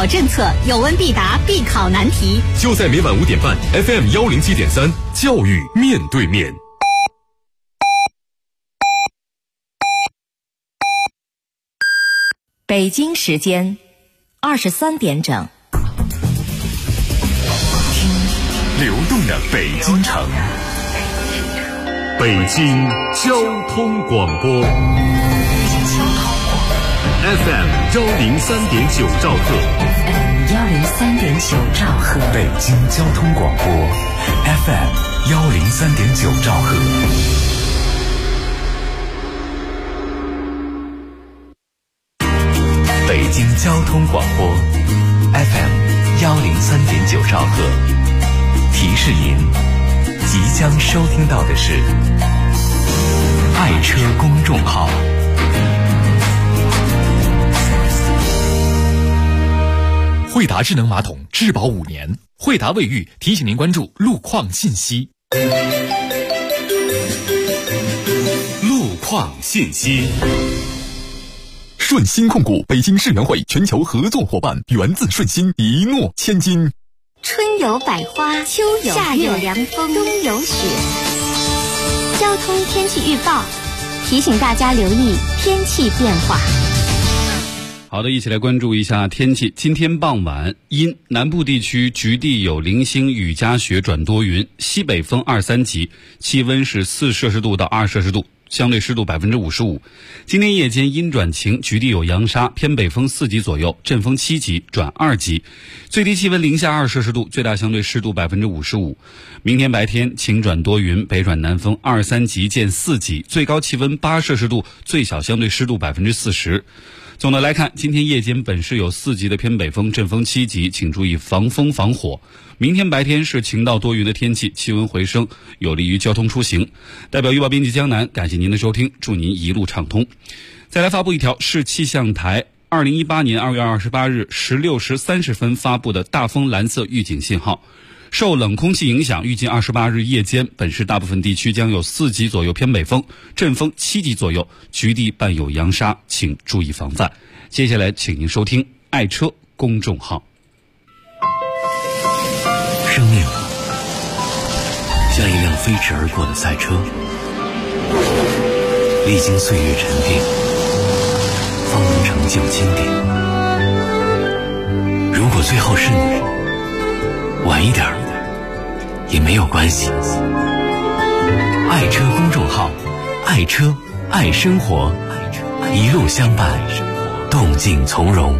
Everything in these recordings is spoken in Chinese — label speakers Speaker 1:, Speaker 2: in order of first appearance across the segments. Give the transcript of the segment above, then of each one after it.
Speaker 1: 考政策，有问必答，必考难题。
Speaker 2: 就在每晚5点半 FM 107.3，教育面对面。
Speaker 3: 北京时间23点整。
Speaker 2: 听流动的北京城，北京交通广播 FM 103.9兆赫
Speaker 3: 103.9兆赫，
Speaker 2: 北京交通广播 FM 103.9兆赫。北京交通广播 FM 103.9兆赫，提示您即将收听到的是爱车公众号。惠达智能马桶质保5年，惠达卫浴提醒您关注路况信息。路况信息。顺鑫控股北京世园会全球合作伙伴，源自顺鑫，一诺千金。
Speaker 4: 春有百花，秋有夏有凉风，冬有雪。交通天气预报提醒大家留意天气变化。
Speaker 5: 好的，一起来关注一下天气。今天傍晚阴，南部地区局地有零星雨夹雪转多云，西北风2、3级，气温是4摄氏度到2摄氏度，相对湿度55%。今天夜间阴转晴，局地有扬沙，偏北风4级左右，阵风7级转2级，最低气温零下2摄氏度，最大相对湿度55%。明天白天晴转多云，北转南风2、3级见4级，最高气温8摄氏度，最小相对湿度40%。总的来看，今天夜间本市有4级的偏北风，阵风7级，请注意防风防火。明天白天是晴到多云的天气，气温回升，有利于交通出行。代表预报编辑江南，感谢您的收听，祝您一路畅通。再来发布一条市气象台2018年2月28日16时30分发布的大风蓝色预警信号。受冷空气影响，预计28日夜间本市大部分地区将有4级左右偏北风，阵风7级左右，局地伴有扬沙，请注意防范。接下来请您收听爱车公众号。
Speaker 6: 生命像一辆飞驰而过的赛车，历经岁月沉淀，方能成就经典。如果最后是你，晚一点也没有关系。爱车公众号，爱车爱生活，一路相伴，动静从容。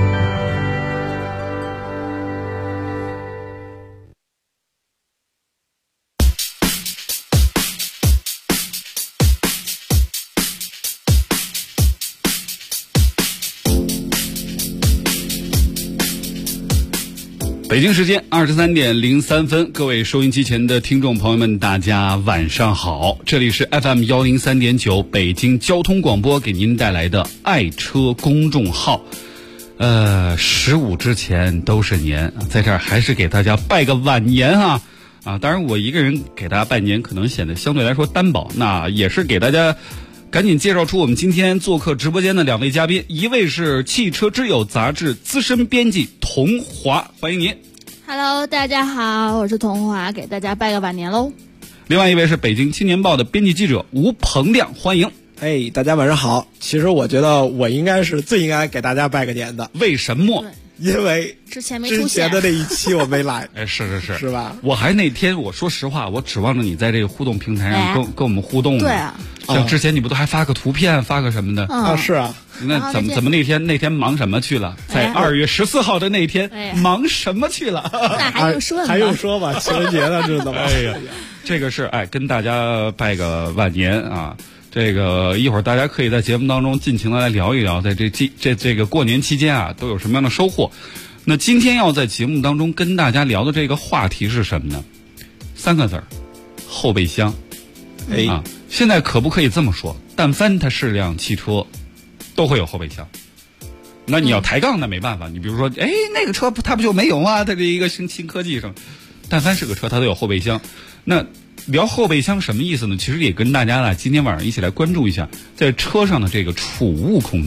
Speaker 5: 北京时间23点03分，各位收音机前的听众朋友们，大家晚上好，这里是 FM 103.9北京交通广播给您带来的爱车公众号。15之前都是年，在这儿还是给大家拜个晚年啊！当然我一个人给大家拜年可能显得相对来说单薄，那也是给大家赶紧介绍出我们今天做客直播间的2位嘉宾，一位是汽车之友杂志资深编辑童华，欢迎您。
Speaker 7: Hello， 大家好，我是童华，给大家拜个晚年喽。
Speaker 5: 另外一位是北京青年报的编辑记者吴鹏亮，欢迎。
Speaker 8: 大家晚上好。其实我觉得我应该是最应该给大家拜个年的。
Speaker 5: 为什么？
Speaker 8: 因为
Speaker 7: 之前没出现
Speaker 8: 的那一期我没来。
Speaker 5: 是
Speaker 8: 吧？
Speaker 5: 我还那天我说实话，我指望着你在这个互动平台上跟我们互动呢。
Speaker 7: 对啊。
Speaker 5: 像之前你不都还发个图片，发个什么的？
Speaker 8: 是啊。
Speaker 5: 那怎么那天忙什么去了？在2月14号的那天忙什么去了？
Speaker 7: 那还
Speaker 8: 用说吧？情人节的日子吧。
Speaker 5: 这个是跟大家拜个晚年啊。这个一会儿大家可以在节目当中尽情的来聊一聊，在这个过年期间啊，都有什么样的收获。那今天要在节目当中跟大家聊的这个话题是什么呢？3个字儿，后备箱。现在可不可以这么说？但凡它是辆汽车，都会有后备箱。那你要抬杠那没办法，你比如说，那个车它不就没有吗？它这一个新科技什么，但凡是个车，它都有后备箱。那聊后备箱什么意思呢？其实也跟大家今天晚上一起来关注一下，在车上的这个储物空间。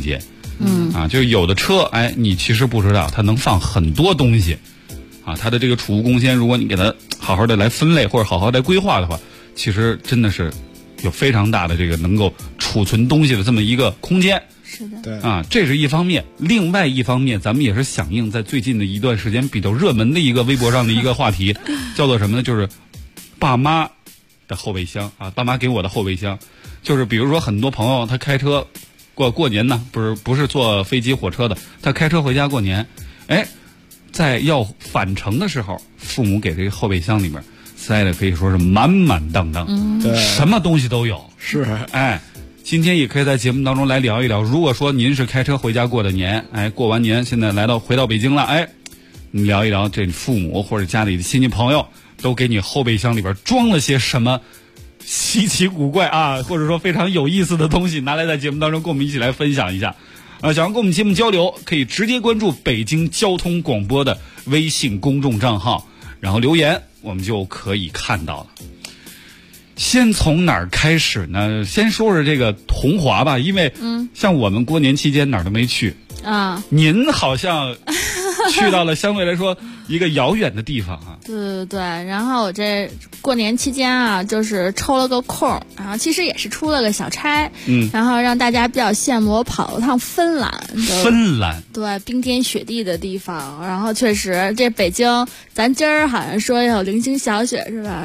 Speaker 5: 就是有的车，你其实不知道它能放很多东西，它的这个储物空间，如果你给它好好的来分类或者好好的规划的话，其实真的是有非常大的这个能够储存东西的这么一个空间。
Speaker 7: 是的，
Speaker 8: 对
Speaker 5: 这是一方面。另外一方面，咱们也是响应在最近的一段时间比较热门的一个微博上的一个话题，叫做什么呢？就是爸妈的后备箱爸妈给我的后备箱。就是比如说很多朋友他开车过年呢，不是坐飞机火车的，他开车回家过年，在要返程的时候，父母给这个后备箱里面塞的可以说是满满当当，什么东西都有。
Speaker 8: 是，
Speaker 5: 今天也可以在节目当中来聊一聊，如果说您是开车回家过的年，过完年现在回到北京了，你聊一聊这父母或者家里的亲戚朋友都给你后备箱里边装了些什么稀奇古怪或者说非常有意思的东西，拿来在节目当中跟我们一起来分享一下。想要跟我们节目交流，可以直接关注北京交通广播的微信公众账号，然后留言，我们就可以看到了。先从哪儿开始呢？先说说这个桐华吧，因为像我们过年期间哪儿都没去您好像去到了相对来说一个遥远的地方
Speaker 7: 对，然后我这过年期间就是抽了个空，然后其实也是出了个小差，然后让大家比较羡慕我跑了趟芬兰。对，冰天雪地的地方，然后确实这北京咱今儿好像说有零星小雪是吧？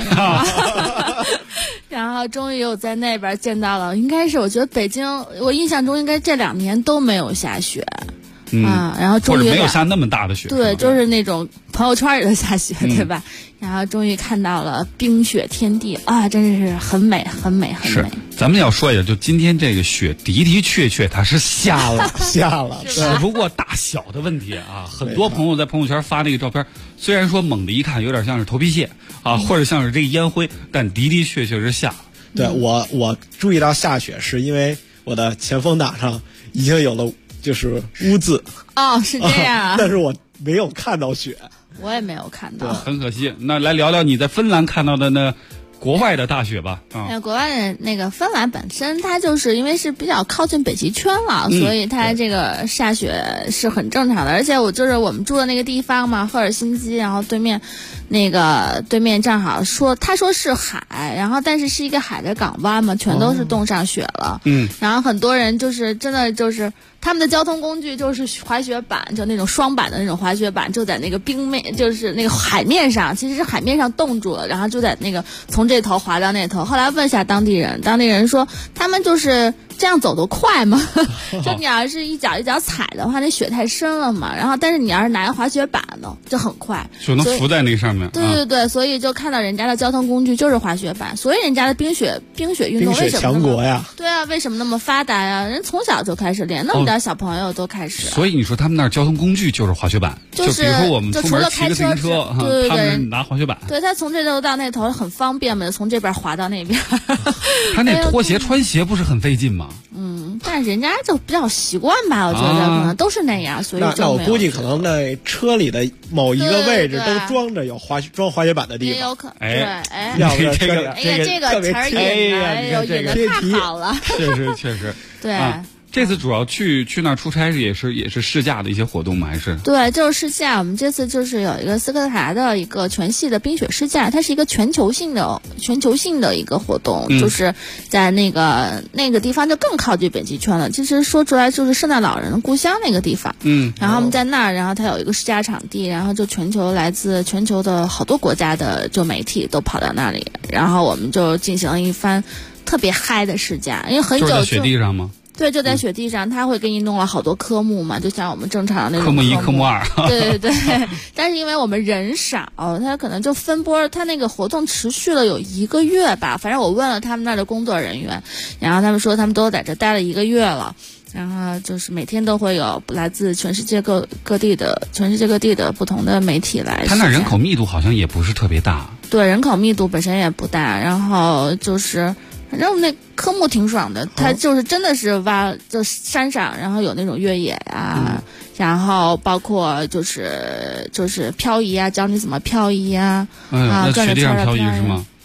Speaker 7: 然后终于有在那边见到了，应该是我觉得北京，我印象中应该这2年都没有下雪。然后终于
Speaker 5: 没有下那么大的雪，
Speaker 7: 对，就是那种朋友圈里的下雪，对吧？然后终于看到了冰雪天地真是很美，很美，很美。
Speaker 5: 咱们要说一下，就今天这个雪的确它是下了，只不过大小的问题很多朋友在朋友圈发那个照片，虽然说猛的一看有点像是头皮屑或者像是这个烟灰，但的确是下了。
Speaker 8: 对，我注意到下雪是因为我的前风挡上已经有了就是污渍
Speaker 7: 是这样
Speaker 8: 但是我没有看到雪，
Speaker 7: 我也没有看到，
Speaker 5: 很可惜。那来聊聊你在芬兰看到的呢国外的大雪吧。
Speaker 7: 国外的那个芬兰本身它就是因为是比较靠近北极圈了，所以它这个下雪是很正常的。而且我们住的那个地方嘛，赫尔辛基，然后对面正好他说是海，然后但是是一个海的港湾嘛，全都是冻上雪了。然后很多人就是真的就是他们的交通工具就是滑雪板，就那种双板的那种滑雪板，就在那个冰面，就是那个海面上，其实是海面上冻住了，然后就在那个从这头滑到那头。后来问一下当地人说他们就是这样走得快吗？就你要是一脚一脚踩的话，那雪太深了嘛。然后但是你要是拿个滑雪板呢，就很快，
Speaker 5: 就能浮在那个上面。
Speaker 7: 对，所以就看到人家的交通工具就是滑雪板，所以人家的冰雪运动为什么
Speaker 8: 强国呀？
Speaker 7: 对为什么那么发达呀？人从小就开始练，那么点小朋友都开始。
Speaker 5: 所以你说他们那儿交通工具就是滑雪板，就比如说我们出门骑个自行车，他们拿滑雪板。
Speaker 7: 对，他从这头到那头很方便嘛，从这边滑到那边。
Speaker 5: 他那拖鞋穿鞋不是很费劲吗？
Speaker 7: 但是人家就比较习惯吧，我觉得可能都是那样，所以
Speaker 8: 那我估计可能那车里的某一个位置都装着有装滑雪板的地方，
Speaker 7: 也有可能。
Speaker 5: 这个
Speaker 7: 词儿引的太好了，
Speaker 5: 确实，
Speaker 7: 对。
Speaker 5: 这次主要去那儿出差也是试驾的一些活动吗？还是？对，
Speaker 7: 就是试驾。我们这次就是有一个斯柯达的一个全系的冰雪试驾，它是一个全球性的一个活动，就是在那个地方就更靠近北极圈了。其实说出来就是圣诞老人的故乡那个地方。然后我们在那儿，然后它有一个试驾场地，然后就来自全球的好多国家的就媒体都跑到那里，然后我们就进行了一番特别嗨的试驾，因为很久
Speaker 5: 就是在雪地上吗？
Speaker 7: 对，就在雪地上，他会给你弄了好多科目嘛，就像我们正常的那种
Speaker 5: 科目1、科目2。
Speaker 7: 对，但是因为我们人少，他可能就分波，他那个活动持续了有1个月吧。反正我问了他们那儿的工作人员，然后他们说他们都在这待了1个月了，然后就是每天都会有来自全世界各地的不同的媒体来。
Speaker 5: 他那人口密度好像也不是特别大。
Speaker 7: 对，人口密度本身也不大，然后就是反正那科目挺爽的，它就是真的是就山上，然后有那种越野啊，然后包括就是漂移啊，教你怎么漂移啊，
Speaker 5: 那雪地上漂移是吗？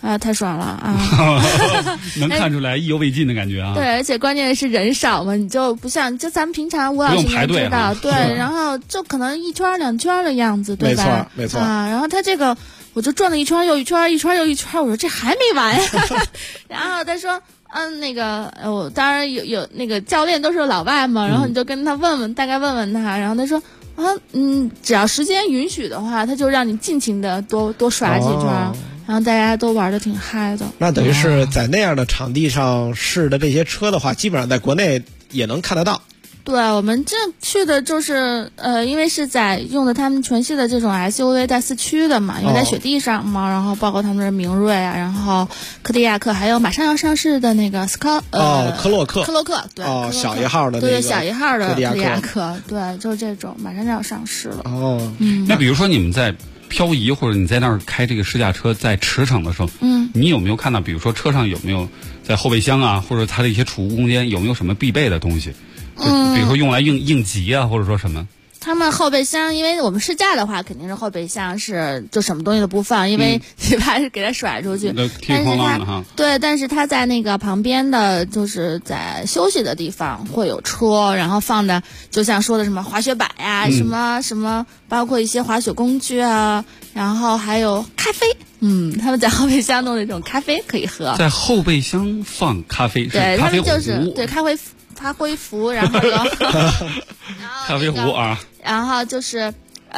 Speaker 7: 啊，太爽了啊！
Speaker 5: 能看出来意犹未尽的感觉啊。
Speaker 7: 对，而且关键是人少嘛，你就不像就咱们平常5小时能知道，对，然后就可能1圈2圈的样子，对吧？
Speaker 8: 没错
Speaker 7: 啊。然后他这个我就转了1圈又1圈，1圈又1圈，我说这还没完呀。然后他说。那个我当然有那个教练都是老外嘛，然后你就跟他大概问问他，然后他说只要时间允许的话，他就让你尽情的多耍几圈，然后大家都玩得挺嗨的。
Speaker 8: 那等于是在那样的场地上试的这些车的话，基本上在国内也能看得到。
Speaker 7: 对，我们这去的就是因为是在用的他们全系的这种 SUV 带4驱的嘛，因为在雪地上嘛，然后包括他们的明锐啊，然后柯迪亚克，还有马上要上市的那个
Speaker 8: 科洛克，
Speaker 7: 对，
Speaker 8: 小一号的那个，
Speaker 7: 对，小一号的柯迪亚克，对，就是这种马上就要上市了。
Speaker 5: 那比如说你们在漂移或者你在那儿开这个试驾车在驰骋的时候，你有没有看到，比如说车上有没有在后备箱啊，或者它的一些储物空间有没有什么必备的东西？比如说用来应急啊，或者说什么？
Speaker 7: 他们后备箱，因为我们试驾的话，肯定是后备箱是就什么东西都不放，因为你怕是给它甩出去。但是它在那个旁边的，就是在休息的地方会有车，然后放的就像说的什么滑雪板呀，什么，包括一些滑雪工具啊，然后还有咖啡。他们在后备箱弄那种咖啡可以喝。
Speaker 5: 在后备箱放咖啡，
Speaker 7: 对，
Speaker 5: 咖啡
Speaker 7: 他们就是对咖啡壶，然后
Speaker 5: 咖啡壶啊，
Speaker 7: 然后就是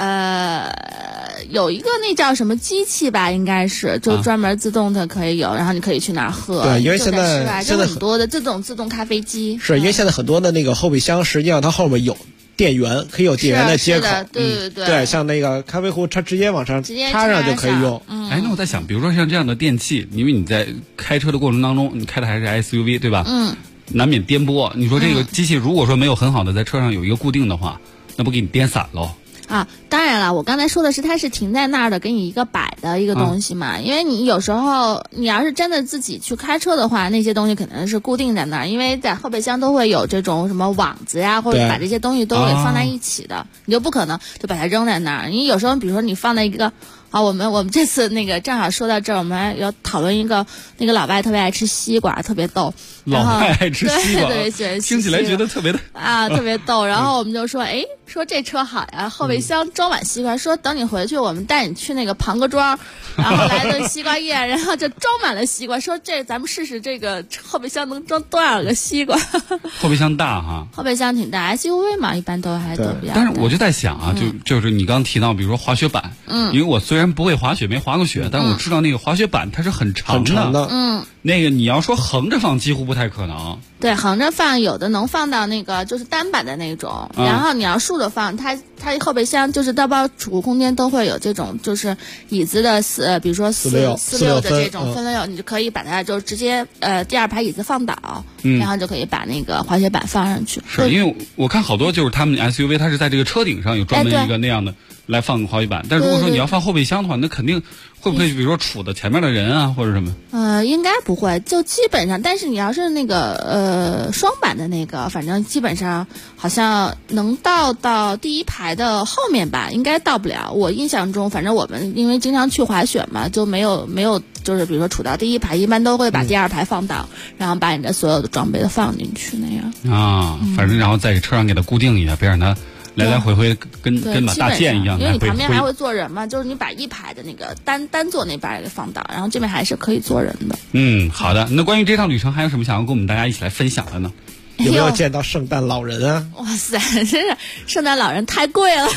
Speaker 7: 有一个那叫什么机器吧，应该是就专门自动的可以有，然后你可以去那儿喝。
Speaker 8: 对，因为现在
Speaker 7: 很多的这种自动咖啡机。
Speaker 8: 是因为现在很多的那个后备箱，实际上它后面有电源，可以有电源的接口。对，像那个咖啡壶，它直接往上插上就可以用。
Speaker 5: 那我在想，比如说像这样的电器，因为你在开车的过程当中，你开的还是 SUV 对吧？难免颠簸。你说这个机器如果说没有很好的在车上有一个固定的话，那不给你颠散喽？
Speaker 7: 啊，当然了，我刚才说的是它是停在那儿的，给你一个摆的一个东西嘛。因为你有时候你要是真的自己去开车的话，那些东西肯定是固定在那儿，因为在后备箱都会有这种什么网子呀，或者把这些东西都给放在一起的，你就不可能就把它扔在那儿。你有时候比如说你放在一个。我们这次那个正好说到这儿，我们还要讨论一个那个老外特别爱吃西瓜，特别逗。
Speaker 5: 老外爱吃西瓜，
Speaker 7: 对，喜欢
Speaker 5: 听起来觉得特别的
Speaker 7: 特别逗。然后我们就说，说这车好呀，后备箱装满西瓜。说等你回去，我们带你去那个庞各庄，然后来顿西瓜宴，然后就装满了西瓜。说这咱们试试这个后备箱能装多少个西瓜？
Speaker 5: 后备箱大哈，
Speaker 7: 后备箱挺大 ，SUV 嘛，一般都比较大。
Speaker 5: 但是我就在想啊，就是你刚提到，比如说滑雪板，因为我虽然不会滑雪，没滑过雪，但是我知道那个滑雪板它是很长的，那个你要说横着放几乎不太可能。
Speaker 7: 对，横着放有的能放到那个就是单板的那种，然后你要竖着放，它后备箱就是大包储物空间都会有这种就是椅子的比如说46的这种分流，你就可以把它就直接第二排椅子放倒，然后就可以把那个滑雪板放上去。
Speaker 5: 是因为我看好多就是他们 SUV 它是在这个车顶上有专门一个那样的来放滑雪板，但如果说你要放后备箱的话，那肯定会不会比如说杵的前面的人啊或者什么？
Speaker 7: 应该不会，就基本上。但是你要是那个双板的那个，反正基本上好像能到第一排的后面吧，应该到不了。我印象中，反正我们因为经常去滑雪嘛，就没有就是比如说杵到第一排，一般都会把第二排放倒，然后把你的所有的装备都放进去那样。
Speaker 5: 啊，反正然后在车上给它固定一下，别让它来来回回跟把大剑一样，
Speaker 7: 因为你旁边还会坐人嘛，就是你把一排的那个单座那边给放倒，然后这边还是可以坐人的。
Speaker 5: 好的。那关于这趟旅程还有什么想要跟我们大家一起来分享的呢？
Speaker 8: 有没有见到圣诞老人啊？
Speaker 7: 哇塞，真是圣诞老人太贵了。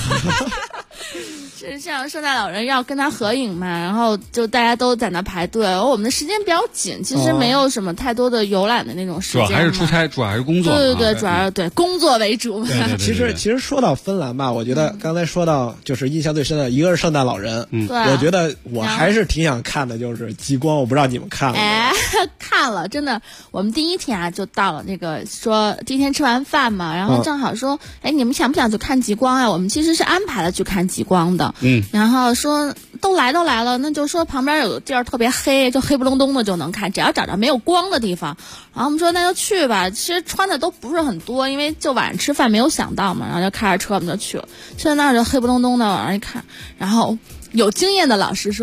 Speaker 7: 像圣诞老人要跟他合影嘛，然后就大家都在那排队。我们的时间比较紧，其实没有什么太多的游览的那种时间。
Speaker 5: 主要还是出差，主要还是工作。
Speaker 7: 对，主要对工作为主。
Speaker 8: 其实说到芬兰吧，我觉得刚才说到就是印象最深的一个是圣诞老人，我觉得我还是挺想看的，就是极光。我不知道你们看了没？
Speaker 7: 看了，真的。我们第一天就到了那个说第一天吃完饭嘛，然后正好说，你们想不想去看极光啊？我们其实是安排了去看极光的。然后说都来了，那就说旁边有个地儿特别黑，就黑不隆咚的就能看，只要找着没有光的地方。然后我们说那就去吧，其实穿的都不是很多，因为就晚上吃饭没有想到嘛，然后就开着车我们就去了，去了那儿就黑不隆咚的往上一看，然后有经验的老师说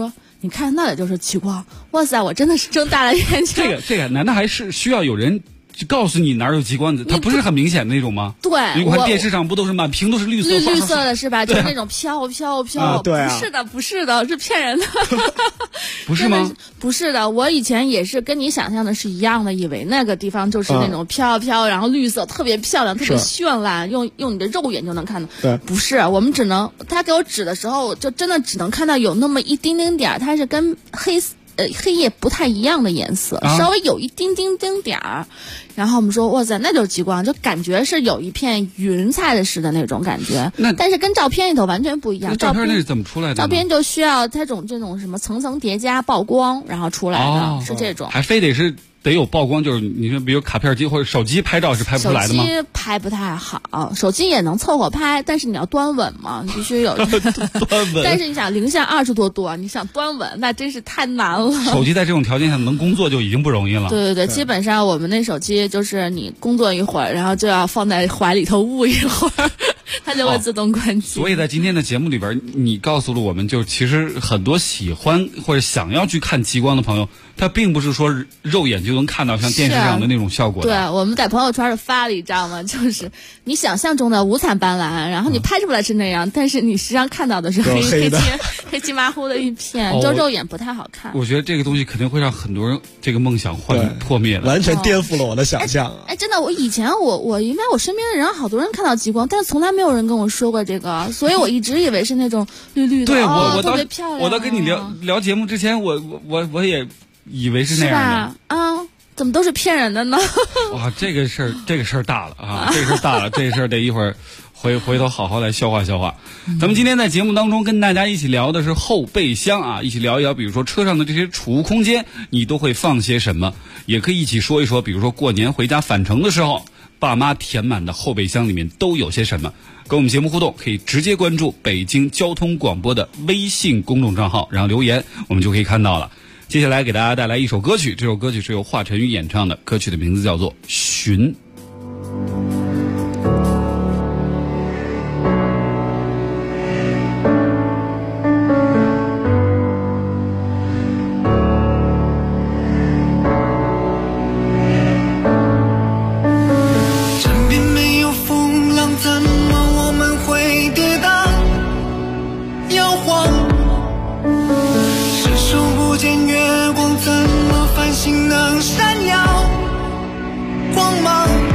Speaker 7: 你看那里就是极光，哇塞，我真的是睁大了眼睛。
Speaker 5: 这个难道还是需要有人就告诉你哪儿有极光的？它不是很明显的那种吗？
Speaker 7: 对，
Speaker 5: 你看电视上不都是满屏都是绿色
Speaker 7: 的是吧？就是那种飘，
Speaker 8: 对啊，
Speaker 7: 不是的，是骗人的。
Speaker 5: 不是吗？
Speaker 7: 不是的，我以前也是跟你想象的是一样的，以为那个地方就是那种飘，然后绿色特别漂亮，特别绚烂，用你的肉眼就能看到。
Speaker 8: 对，
Speaker 7: 不是，我们他给我指的时候，就真的只能看到有那么一丁丁点儿，它是跟黑夜不太一样的颜色，稍微有一丁点儿。然后我们说哇塞，那就是极光，就感觉是有一片云彩的似的那种感觉。但是跟照片里头完全不一样。
Speaker 5: 照片那是怎么出来的？
Speaker 7: 照片就需要这种什么层层叠加曝光，然后出来的，是这种。
Speaker 5: 还非得有曝光，就是你说比如卡片机或者手机拍照是拍不出来的吗？
Speaker 7: 手机拍不太好，手机也能凑合拍，但是你要端稳嘛，你必须有
Speaker 5: 端稳。
Speaker 7: 但是你想零下20多度，你想端稳，那真是太难了。
Speaker 5: 手机在这种条件下能工作就已经不容易了。
Speaker 7: 对，基本上我们那手机就是你工作一会儿，然后就要放在怀里头捂一会儿，它就会自动关机。
Speaker 5: 所以在今天的节目里边，你告诉了我们，就其实很多喜欢或者想要去看极光的朋友，他并不是说肉眼就能看到像电视上的那种效果的。
Speaker 7: 对，我们在朋友圈里发了一张嘛，就是你想象中的五彩斑斓，然后你拍出来是那样，但是你实际上看到的是黑漆麻糊的一片，就肉眼不太好看。
Speaker 5: 我觉得这个东西肯定会让很多人这个梦想破灭的，
Speaker 8: 完全颠覆了我的想象。
Speaker 7: 真的，我以前我因为我身边的人好多人看到极光，但是从来没有人跟我说过这个，所以我一直以为是那种绿绿的，
Speaker 5: 对，我
Speaker 7: 特别漂亮。
Speaker 5: 我到跟你聊节目之前，我也以为是那样
Speaker 7: 的。怎么都是骗人的呢？
Speaker 5: 哇，这个事儿大了啊！这个事儿大了，这事儿得一会儿回头好好来消化消化。咱们今天在节目当中跟大家一起聊的是后备箱啊，一起聊一聊，比如说车上的这些储物空间，你都会放些什么？也可以一起说一说，比如说过年回家返程的时候，爸妈填满的后备箱里面都有些什么？跟我们节目互动，可以直接关注北京交通广播的微信公众账号，然后留言，我们就可以看到了。接下来给大家带来一首歌曲，这首歌曲是由华晨宇演唱的，歌曲的名字叫做《寻》。
Speaker 9: 身边没有风浪，怎么我们会跌宕摇晃？伸手不见月光，怎么繁星能闪耀光芒？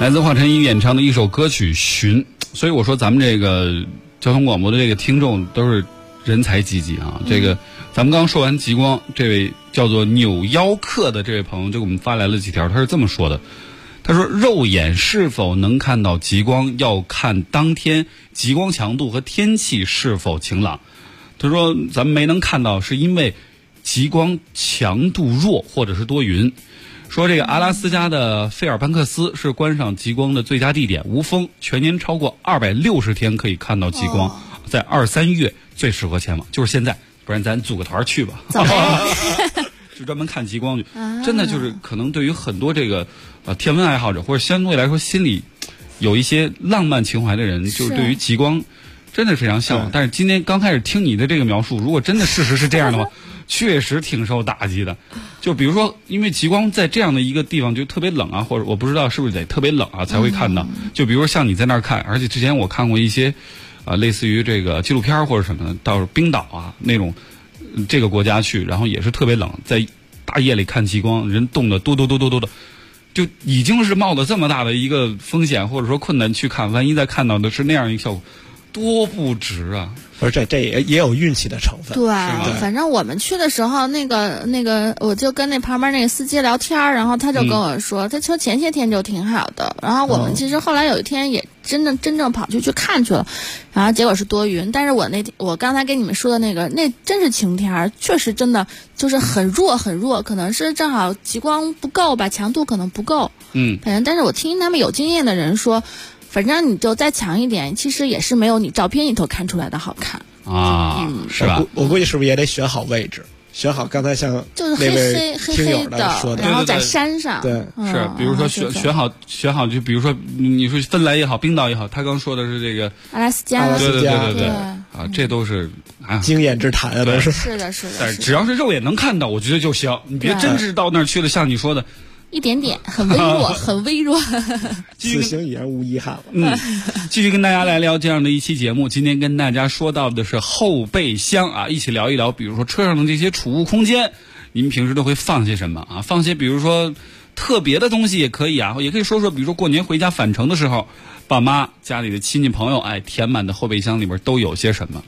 Speaker 5: 来自华晨宇演唱的一首歌曲《寻》。所以我说咱们这个交通广播的这个听众都是人才济济啊！这个咱们刚说完极光，这位叫做扭腰客的这位朋友就给我们发来了几条，他是这么说的。他说肉眼是否能看到极光要看当天极光强度和天气是否晴朗。他说咱们没能看到是因为极光强度弱或者是多云。说这个阿拉斯加的费尔班克斯是观赏极光的最佳地点，无风，全年超过260天可以看到极光，在2、3月最适合前往，就是现在，不然咱组个团去吧。就专门看极光去，真的就是可能对于很多这个天文爱好者或者相对来说心里有一些浪漫情怀的人，就是对于极光真的非常向往。但是今天刚开始听你的这个描述，如果真的事实是这样的话，确实挺受打击的。就比如说，因为极光在这样的一个地方就特别冷啊，或者我不知道是不是得特别冷啊才会看到。就比如说像你在那儿看，而且之前我看过一些类似于这个纪录片或者什么的，到冰岛啊那种这个国家去，然后也是特别冷，在大夜里看极光，人冻得哆哆哆哆哆的，就已经是冒着这么大的一个风险或者说困难去看，万一再看到的是那样一个效果，多不值啊！
Speaker 8: 不是，这也有运气的成分。
Speaker 7: 对，反正我们去的时候，那个，我就跟那旁边那个司机聊天，然后他就跟我说，他说前些天就挺好的。然后我们其实后来有一天也真正跑去看去了，然后结果是多云。但是我刚才跟你们说的那真是晴天，确实真的就是很弱很弱，可能是正好极光不够吧，强度可能不够。反正但是我听他们有经验的人说，反正你就再强一点，其实也是没有你照片里头看出来的好看
Speaker 5: 啊，是吧？
Speaker 8: 我估计是不是也得选好位置，选好刚才像
Speaker 7: 就是
Speaker 8: 那位听友
Speaker 7: 的
Speaker 8: 说的，
Speaker 7: 然后在山上，
Speaker 8: 对，
Speaker 5: 是，比如说选好，就比如说你说芬兰也好，冰岛也好，他刚说的是这个
Speaker 7: 阿拉斯加，
Speaker 5: 对啊，这都是
Speaker 8: 经验之谈啊，都是。
Speaker 7: 是的，
Speaker 5: 但是只要是肉眼能看到，我觉得就行，你别真是到那儿去了，像你说的。
Speaker 7: 一点点，很微弱，很微弱。
Speaker 8: 此行已然无遗憾了。
Speaker 5: 继续跟大家来聊这样的一期节目。今天跟大家说到的是后备箱啊，一起聊一聊，比如说车上的这些储物空间，你们平时都会放些什么啊？放些比如说特别的东西也可以啊，也可以说说，比如说过年回家返程的时候，爸妈家里的亲戚朋友，填满的后备箱里边都有些什么？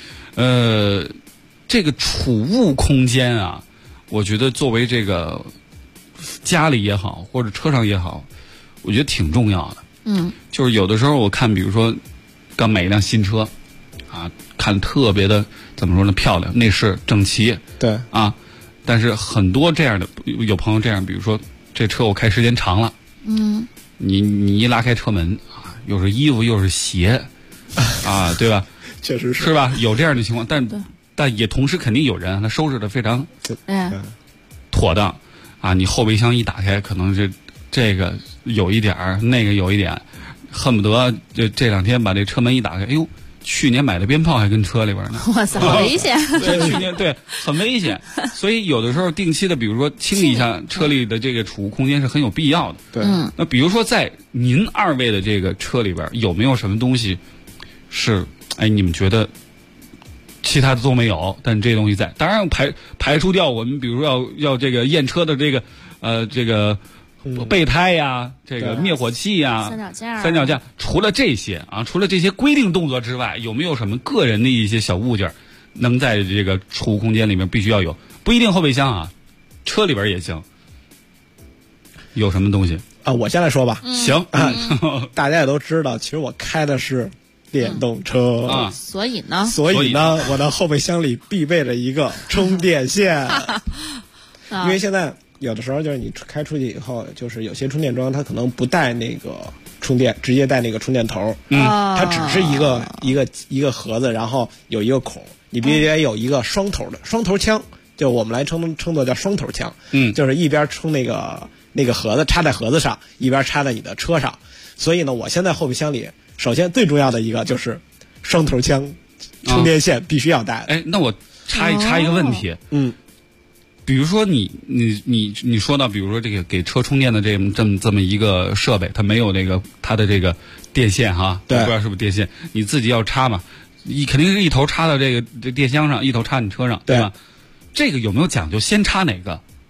Speaker 5: 这个储物空间啊，我觉得作为这个家里也好，或者车上也好，我觉得挺重要的。就是有的时候我看，比如说刚买一辆新车，啊，看特别的怎么说呢，漂亮，内饰整齐，
Speaker 8: 对
Speaker 5: 啊，但是很多这样的有朋友这样，比如说这车我开时间长了，你一拉开车门啊，又是衣服又是鞋，啊，对吧？
Speaker 8: 确实
Speaker 5: 是吧？有这样的情况，但也同时肯定有人他收拾的非常妥当。啊，你后备箱一打开，可能是这个有一点儿，那个有一点，恨不得这两天把这车门一打开，哎呦，去年买的鞭炮还跟车里边呢，
Speaker 7: 哇塞，好危险！
Speaker 5: 对，去年对，很危险。所以有的时候定期的，比如说清理一下车里的这个储物空间是很有必要的。
Speaker 8: 对，
Speaker 5: 那比如说在您二位的这个车里边，有没有什么东西是你们觉得其他的都没有，但这东西在。当然排除掉我们，比如说要这个验车的这个这个备胎呀，这个灭火器呀，三脚架。除了这些啊，除了这些规定动作之外，有没有什么个人的一些小物件能在这个储物空间里面必须要有？不一定后备箱啊，车里边也行。有什么东西
Speaker 8: 啊？我先来说吧。
Speaker 5: 行，
Speaker 8: 大家也都知道，其实我开的是电动车
Speaker 5: 啊，
Speaker 7: 所以呢，
Speaker 8: 我的后备箱里必备着一个充电线，因为现在有的时候就是你开出去以后，就是有些充电桩它可能不带那个充电，直接带那个充电头，它只是一个盒子，然后有一个孔，你必须得有一个双头枪，就我们来称作叫双头枪，就是一边充那个盒子插在盒子上，一边插在你的车上。所以呢，我现在后备箱里首先最重要的一个就是双头枪充电线必须要带。
Speaker 5: 那我插一个问题，比如说你说到，比如说这个给车充电的这么一个设备，它没有它的这个电线哈，
Speaker 8: 对，
Speaker 5: 不知道是不是电线，你自己要插嘛，你肯定是一头插到这电箱上，一头插你车上，对吧？这个有没有讲究？先插哪个？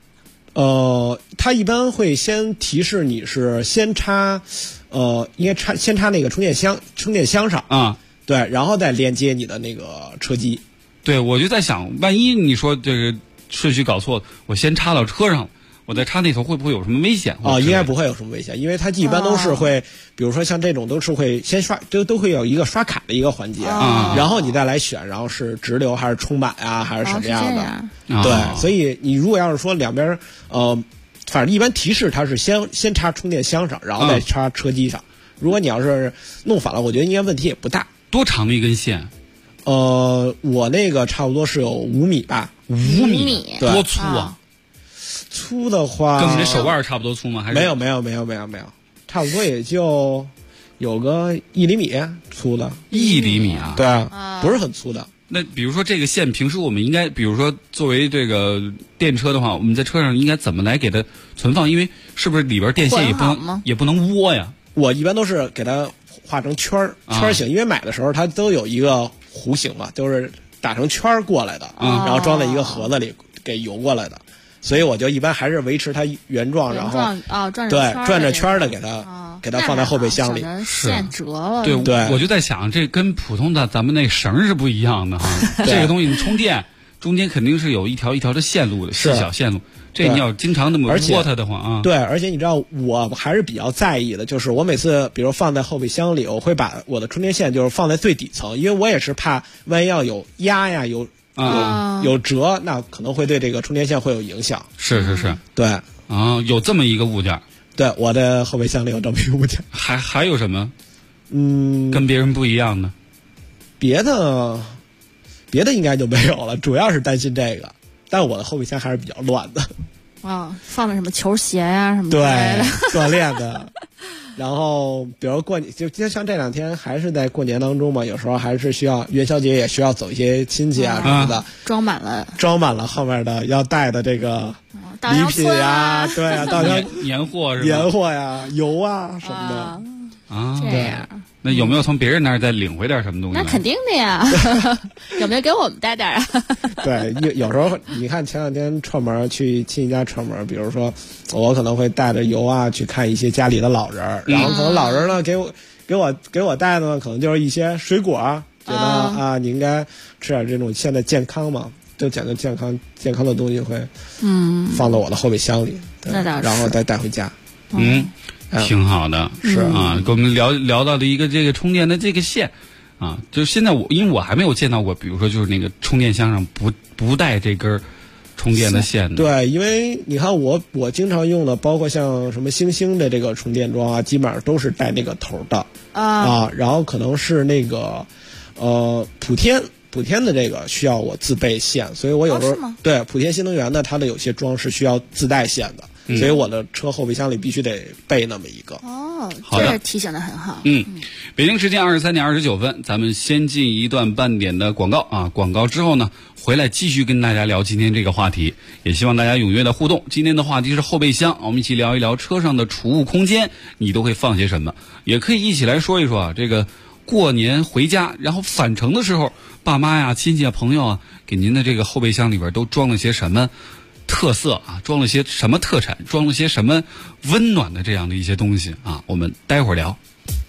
Speaker 8: 它一般会先提示你是先插，应该先插那个充电箱上
Speaker 5: 啊，
Speaker 8: 对，然后再连接你的那个车机。
Speaker 5: 对，我就在想，万一你说这个顺序搞错，我先插到车上，我再插那头会不会有什么危险？
Speaker 8: 应该不会有什么危险，因为它一般都是会，比如说像这种都是会先刷，都会有一个刷卡的一个环节，然后你再来选，然后是直流还是充满啊，还是什么样的？对，所以你如果要是说两边反正一般提示它是先插充电箱上，然后再插车机上。如果你要是弄反了，我觉得应该问题也不大。
Speaker 5: 多长的一根线？
Speaker 8: 我那个差不多是有5米吧。
Speaker 5: 5米，
Speaker 8: 对，
Speaker 5: 多粗啊！
Speaker 8: 粗的话，
Speaker 5: 跟我们这手腕差不多粗吗？还是
Speaker 8: 没有，差不多也就有个1厘米粗的。
Speaker 5: 1厘米啊？
Speaker 8: 对啊，不是很粗的。
Speaker 5: 那比如说这个线，平时我们应该，比如说作为这个电车的话，我们在车上应该怎么来给它存放？因为是不是里边电线也不能窝呀？
Speaker 8: 我一般都是给它画成圈形，因为买的时候它都有一个弧形嘛，都是打成圈过来的，然后装在一个盒子里给邮过来的，所以我就一般还是维持它原状，然后转着圈的给它放在后备箱里。
Speaker 7: 线折了。
Speaker 5: 对，我就在想，这跟普通的咱们那绳是不一样的哈。这个东西你充电中间肯定是有一条一条的线路的，细小线路。这你要经常那么窝它的话啊，
Speaker 8: 对，而且你知道我还是比较在意的，就是我每次比如放在后备箱里，我会把我的充电线就是放在最底层，因为我也是怕万一要有压呀有折，那可能会对这个充电线会有影响。
Speaker 5: 是，
Speaker 8: 对
Speaker 5: 啊，有这么一个物件。
Speaker 8: 对，我的后备箱里有这么一个物件。
Speaker 5: 还有什么？跟别人不一样的？
Speaker 8: 别的应该就没有了，主要是担心这个。但我的后备箱还是比较乱的。
Speaker 7: 放的什么球鞋呀什么
Speaker 8: 对，锻炼的。然后比如过年，就像这2天还是在过年当中嘛，有时候还是需要元宵节也需要走一些亲戚啊什么的，
Speaker 7: 装满了
Speaker 8: 后面的要带的这个礼品啊，对啊，到
Speaker 5: 年货是吧？
Speaker 8: 年货呀、油啊什么的
Speaker 5: 啊，
Speaker 7: 这样。
Speaker 5: 那有没有从别人那儿再领回点什么东西？
Speaker 7: 那肯定的呀，有没有给我们带点啊？
Speaker 8: 对，有时候你看前2天串门去亲戚家串门，比如说我可能会带着油啊去看一些家里的老人，然后可能老人呢给我带的呢，可能就是一些水果，觉得你应该吃点这种现在健康嘛，就讲究健康的东西会放到我的后备箱里，
Speaker 7: 那倒是，
Speaker 8: 然后再带回家。
Speaker 5: 挺好的，
Speaker 8: 是
Speaker 5: 啊，跟我们聊到的一个这个充电的这个线，啊，就是现在因为我还没有见到过，比如说就是那个充电箱上不带这根充电的线的。
Speaker 8: 对，因为你看我经常用的，包括像什么星星的这个充电桩啊，基本上都是带那个头的然后可能是那个普天的这个需要我自备线，所以我有时候对普天新能源的它的有些桩是需要自带线的。所以我的车后备箱里必须得备那么一个。
Speaker 7: 这提醒的很好。
Speaker 5: 北京时间23点29分，咱们先进一段半点的广告啊。广告之后呢，回来继续跟大家聊今天这个话题，也希望大家踊跃的互动。今天的话题是后备箱，我们一起聊一聊车上的储物空间，你都会放些什么？也可以一起来说一说啊，这个过年回家，然后返程的时候，爸妈呀、亲戚啊、朋友啊，给您的这个后备箱里边都装了些什么？特色啊，装了些什么特产，装了些什么温暖的这样的一些东西啊，我们待会儿聊。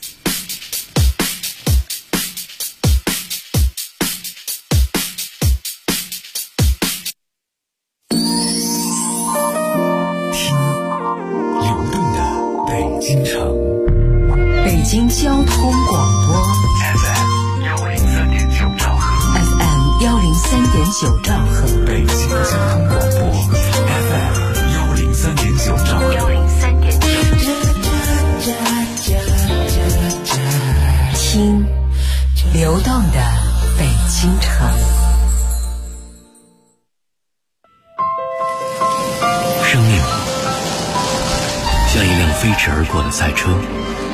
Speaker 6: 听流动的北京城，
Speaker 3: 北京交通广播
Speaker 6: FM 103.9兆赫
Speaker 3: ，FM 103.9兆赫，
Speaker 6: 北京交通广播 FM 103.9兆赫。
Speaker 3: 听流动的北京城。
Speaker 6: 生命像一辆飞驰而过的赛车，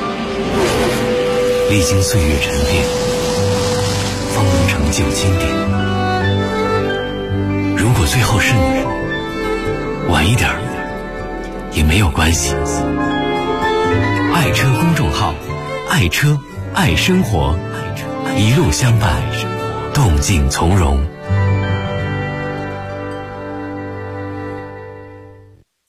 Speaker 6: 历经岁月沉淀，方能成就经典。如果最后是你，晚一点也没有关系。爱车公众号，爱车爱生活，一路相伴，动静从容。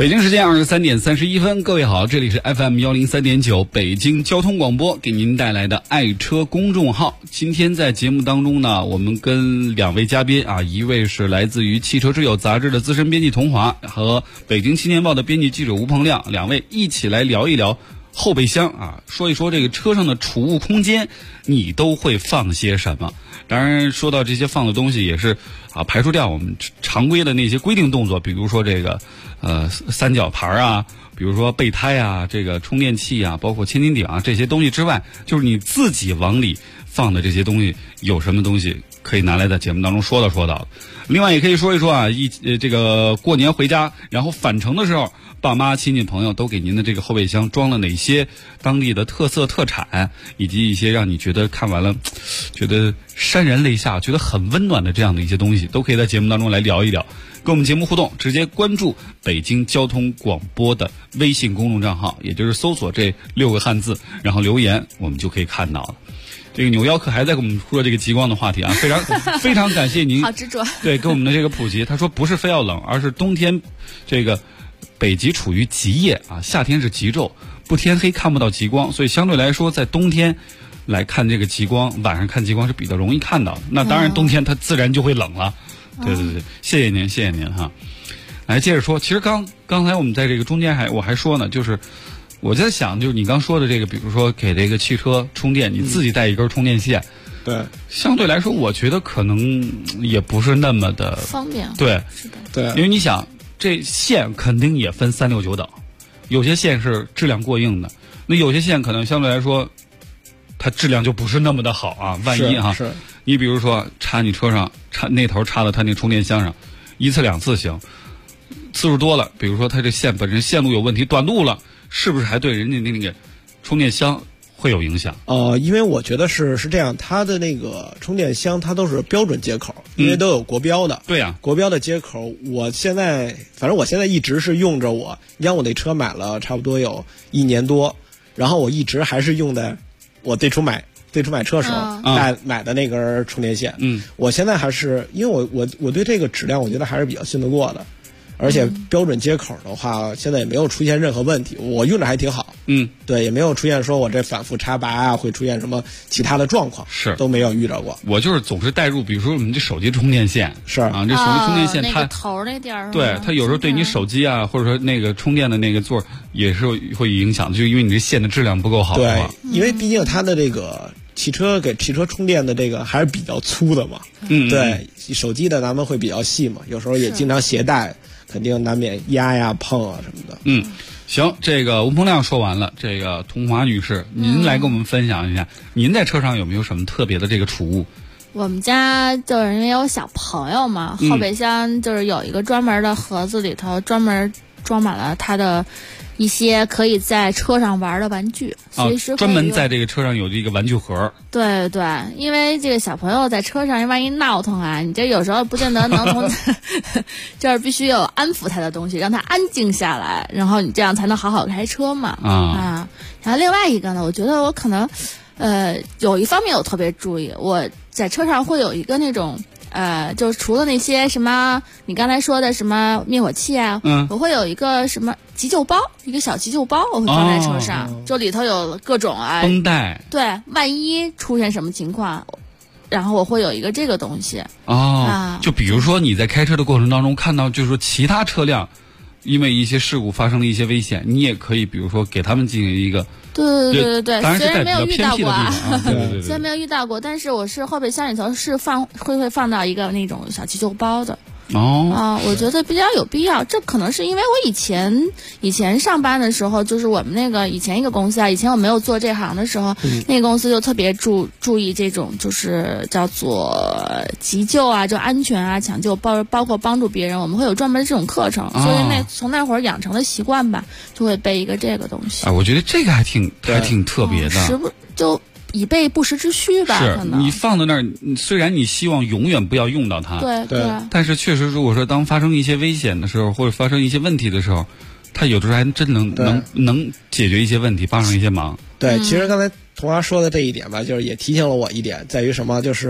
Speaker 5: 北京时间23点31分，各位好，这里是 FM 103.9北京交通广播给您带来的爱车公众号。今天在节目当中呢，我们跟2位嘉宾啊，一位是来自于汽车之友杂志的资深编辑童华和北京青年报的编辑记者吴鹏亮，两位一起来聊一聊后备箱啊，说一说这个车上的储物空间你都会放些什么。当然说到这些放的东西也是啊，排除掉我们常规的那些规定动作，比如说这个三角牌啊，比如说备胎啊，这个充电器啊，包括千斤顶啊，这些东西之外，就是你自己往里放的这些东西有什么东西可以拿来在节目当中说到。另外也可以说一说啊，这个过年回家然后返程的时候，爸妈亲戚朋友都给您的这个后备箱装了哪些当地的特色特产，以及一些让你觉得看完了觉得潸然泪下，觉得很温暖的这样的一些东西，都可以在节目当中来聊一聊，跟我们节目互动，直接关注北京交通广播的微信公众账号，也就是搜索这6个汉字，然后留言，我们就可以看到了。这个纽腰客还在跟我们说这个极光的话题啊，非常感谢您，
Speaker 7: 好执着，
Speaker 5: 对，跟我们的这个普及。他说不是非要冷，而是冬天这个北极处于极夜啊，夏天是极昼，不天黑看不到极光，所以相对来说在冬天来看这个极光，晚上看极光是比较容易看到的。那当然冬天它自然就会冷了。对，谢谢您哈。来接着说，其实刚才我们在这个中间我还说呢，就是我在想，就是你刚说的这个，比如说给这个汽车充电，你自己带一根充电线，
Speaker 8: 对，
Speaker 5: 相对来说我觉得可能也不是那么的
Speaker 7: 方便。
Speaker 5: 对，
Speaker 7: 是的，
Speaker 8: 对，
Speaker 5: 因为你想这线肯定也分3、6、9等，有些线是质量过硬的，那有些线可能相对来说它质量就不是那么的好啊，万一啊，
Speaker 8: 是
Speaker 5: 你比如说插你车上，插那头插到它那充电箱上，1次2次行，次数多了，比如说它这线本身线路有问题，短路了，是不是还对人家那个充电箱会有影响？
Speaker 8: 因为我觉得是这样，它的那个充电箱它都是标准接口，因为都有国标的。
Speaker 5: 对呀，
Speaker 8: 国标的接口，我现在一直是用着我，你像我那车买了差不多有1年多，然后我一直还是用的我最初买车时候买的那根充电线。我现在还是因为我对这个质量我觉得还是比较信得过的。而且标准接口的话，现在也没有出现任何问题，我用着还挺好。对，也没有出现说我这反复插拔啊，会出现什么其他的状况，
Speaker 5: 是都
Speaker 8: 没有遇到过。
Speaker 5: 我就是总是带入，比如说我们这手机充电线，
Speaker 8: 是
Speaker 5: 啊，这手机充电线它
Speaker 7: 那个头那地儿，
Speaker 5: 对它有时候对你手机啊，或者说那个充电的那个座也是会影响，就因为你这线的质量不够好。
Speaker 8: 对，因为毕竟它的这个汽车充电的这个还是比较粗的嘛。对，手机的咱们会比较细嘛，有时候也经常携带。肯定难免压呀、碰啊什么的。
Speaker 5: 行，这个吴鹏亮说完了，这个童华女士，您来跟我们分享一下，您在车上有没有什么特别的这个储物？
Speaker 7: 我们家就是因为有小朋友嘛，后备箱就是有一个专门的盒子，里头专门装满了他的一些可以在车上玩的玩具，随时
Speaker 5: 专门在这个车上有这个玩具盒。
Speaker 7: 对，因为这个小朋友在车上万一闹腾啊，你这有时候不见得能从就是必须有安抚他的东西，让他安静下来，然后你这样才能好好开车嘛。然后另外一个呢，我觉得我可能有一方面我特别注意，我在车上会有一个那种就是除了那些什么你刚才说的什么灭火器啊，我会有一个什么急救包，一个小急救包，我会装在车上，就里头有各种
Speaker 5: 绷带，
Speaker 7: 对，万一出现什么情况，然后我会有一个这个东西。
Speaker 5: 就比如说你在开车的过程当中看到，就是说其他车辆因为一些事故发生了一些危险，你也可以比如说给他们进行一个。
Speaker 7: 对，
Speaker 5: 当然是在
Speaker 7: 虽然没有遇到过
Speaker 5: 对，
Speaker 7: 虽然没有遇到过，但是我是后备箱里头是会放到一个那种小急救包的。我觉得比较有必要。这可能是因为我以前上班的时候，就是我们那个以前一个公司啊，以前我没有做这行的时候，那个公司就特别注意这种就是叫做急救啊，就安全啊、抢救，包括帮助别人，我们会有专门这种课程，所以从那会儿养成的习惯吧，就会背一个这个东西。
Speaker 5: 我觉得这个还挺特别的，
Speaker 7: 就以备不时之需吧。
Speaker 5: 是
Speaker 7: 可能
Speaker 5: 你放在那儿，虽然你希望永远不要用到它，
Speaker 7: 对，
Speaker 5: 但是确实，如果说当发生一些危险的时候，或者发生一些问题的时候，它有的时候还真能解决一些问题，帮上一些忙。
Speaker 8: 对，其实刚才童华说的这一点吧，就是也提醒了我一点，在于什么？就是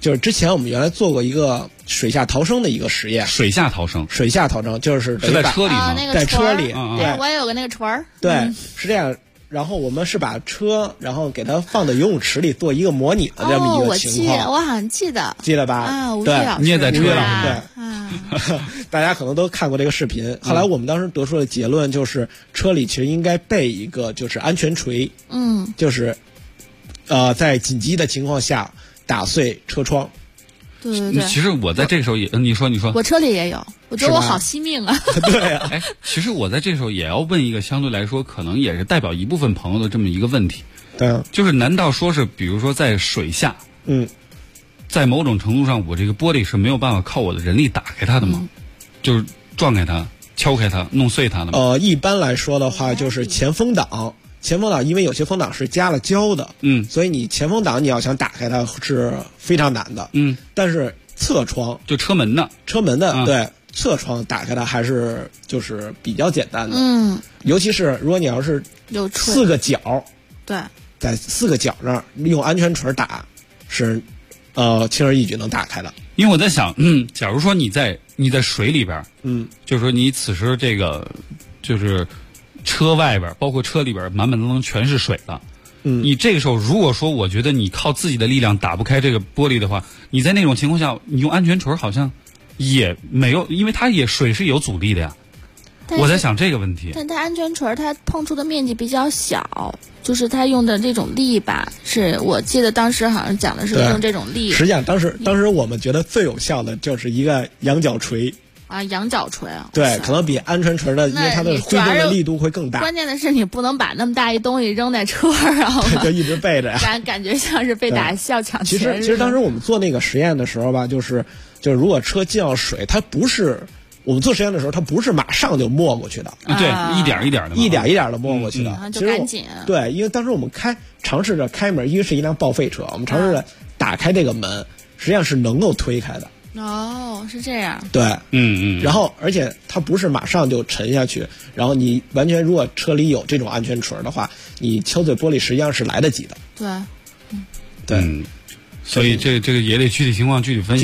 Speaker 8: 就是之前我们原来做过一个水下逃生的一个实验。
Speaker 5: 水下逃生
Speaker 8: 就是
Speaker 5: 在车里吗？
Speaker 8: 在车里，
Speaker 7: 对，我也有个那个船儿。
Speaker 8: 对，是这样。然后我们是把车，然后给它放在游泳池里做一个模拟的这么一个情况。
Speaker 7: 我好像记得
Speaker 8: 吧？
Speaker 7: 啊，
Speaker 8: 对，
Speaker 5: 你也在车上，
Speaker 8: 对，大家可能都看过这个视频。后来我们当时得出的结论就是，车里其实应该备一个就是安全锤，就是在紧急的情况下打碎车窗。
Speaker 7: 对对对。
Speaker 5: 其实我在这个时候也，你说，
Speaker 7: 我车里也有。我觉得我好惜命啊！
Speaker 8: 对啊，
Speaker 5: 哎，其实我在这时候也要问一个相对来说可能也是代表一部分朋友的这么一个问题，
Speaker 8: 对啊，
Speaker 5: 就是难道说是比如说在水下，在某种程度上我这个玻璃是没有办法靠我的人力打开它的吗？就是撞开它、敲开它、弄碎它的吗？
Speaker 8: 一般来说的话，就是前风挡，因为有些风挡是加了胶的，所以你前风挡你要想打开它是非常难的，但是侧窗
Speaker 5: 就车门的，
Speaker 8: 对。侧窗打开它还是就是比较简单的，尤其是如果你要是
Speaker 7: 有
Speaker 8: 4个角，
Speaker 7: 对，
Speaker 8: 在4个角那儿用安全锤打是，轻而易举能打开的。
Speaker 5: 因为我在想，假如说你在水里边，就是说你此时这个就是车外边，包括车里边满满当当全是水了。你这个时候如果说我觉得你靠自己的力量打不开这个玻璃的话，你在那种情况下，你用安全锤好像也没有，因为它水是有阻力的呀。我在想这个问题。
Speaker 7: 但它安全锤它碰触的面积比较小，就是它用的这种力吧，是我记得当时好像讲的是用这种力。
Speaker 8: 实际上当时我们觉得最有效的就是一个羊角锤。
Speaker 7: 啊，羊角锤啊！
Speaker 8: 对，可能比安全锤的，因为它的挥动的力度会更大。
Speaker 7: 关键的是你不能把那么大一东西扔在车上，
Speaker 8: 就一直背着呀。
Speaker 7: 感觉像是被打笑抢钱。
Speaker 8: 其实当时我们做那个实验的时候吧，就是如果车进到水，它不是我们做实验的时候，它不是马上就没过去的，
Speaker 5: 对，一点一点
Speaker 8: 的没过去的。
Speaker 7: 就赶紧。
Speaker 8: 对，因为当时我们尝试着开门，因为是一辆报废车，我们尝试着打开这个门，实际上是能够推开的。
Speaker 7: 哦，是这样。
Speaker 8: 对，然后而且它不是马上就沉下去，然后你完全如果车里有这种安全锤的话，你敲碎玻璃实际上是来得及的。
Speaker 7: 对，
Speaker 5: 所以这个也得具体情况具体分析。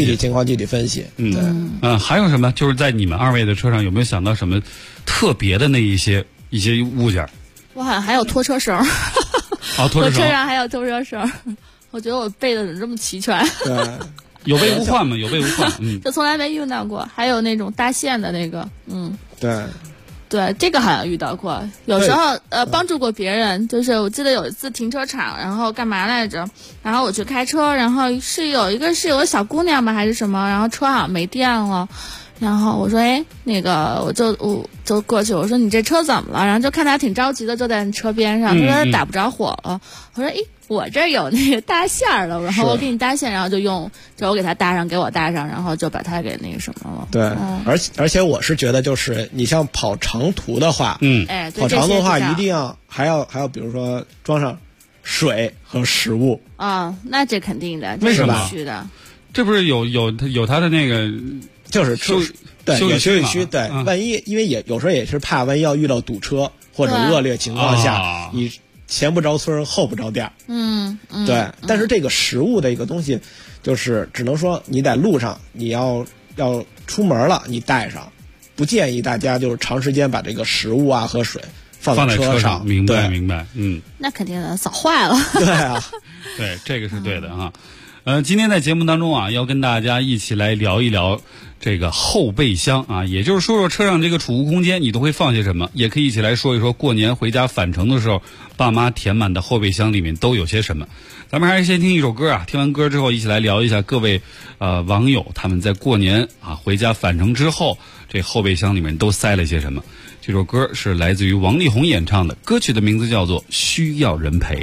Speaker 5: 还有什么？就是在你们2位的车上有没有想到什么特别的那一些物件？
Speaker 7: 我好像还有拖车绳。
Speaker 5: 拖车绳。
Speaker 7: 我车上还有拖车绳，我觉得我备的怎么这么齐全？
Speaker 8: 对。
Speaker 5: 有备无患吗？有备无患，
Speaker 7: 就从来没遇到过。还有那种搭线的那个，
Speaker 8: 对，
Speaker 7: 这个好像遇到过。有时候帮助过别人，就是我记得有一次停车场，然后干嘛来着？然后我去开车，然后有个小姑娘吧还是什么，然后车好像没电了。然后我说，那个我就过去，我说你这车怎么了？然后就看他挺着急的，坐在车边上，他说他打不着火了。我说，我这有那个搭线了，然后我给你搭线，然后就我给他搭上，给我搭上，然后就把他给那个什么了。
Speaker 8: 对，而且我是觉得，就是你像跑长途的话，跑长途的话一定要还要比如说装上水和食物
Speaker 7: 啊，那这肯定的，
Speaker 5: 为什么
Speaker 7: 必须的？
Speaker 5: 这不是有他的那个。
Speaker 8: 就是
Speaker 5: 休
Speaker 8: 息区，对，万一因为有时候也是怕万一要遇到堵车或者恶劣情况下，你前不着村后不着店。对。但是这个食物的一个东西，就是只能说你在路上你要出门了，你带上，不建议大家就是长时间把这个食物啊和水放在车上。
Speaker 5: 明白。
Speaker 7: 那肯定的，扫坏了。
Speaker 8: 对啊，
Speaker 5: 对，这个是对的啊。今天在节目当中啊，要跟大家一起来聊一聊这个后备箱啊，也就是说车上这个储物空间你都会放些什么，也可以一起来说一说过年回家返程的时候，爸妈填满的后备箱里面都有些什么。咱们还是先听一首歌啊，听完歌之后一起来聊一下各位网友他们在过年啊回家返程之后，这后备箱里面都塞了些什么。这首歌是来自于王力宏演唱的，歌曲的名字叫做《需要人陪》。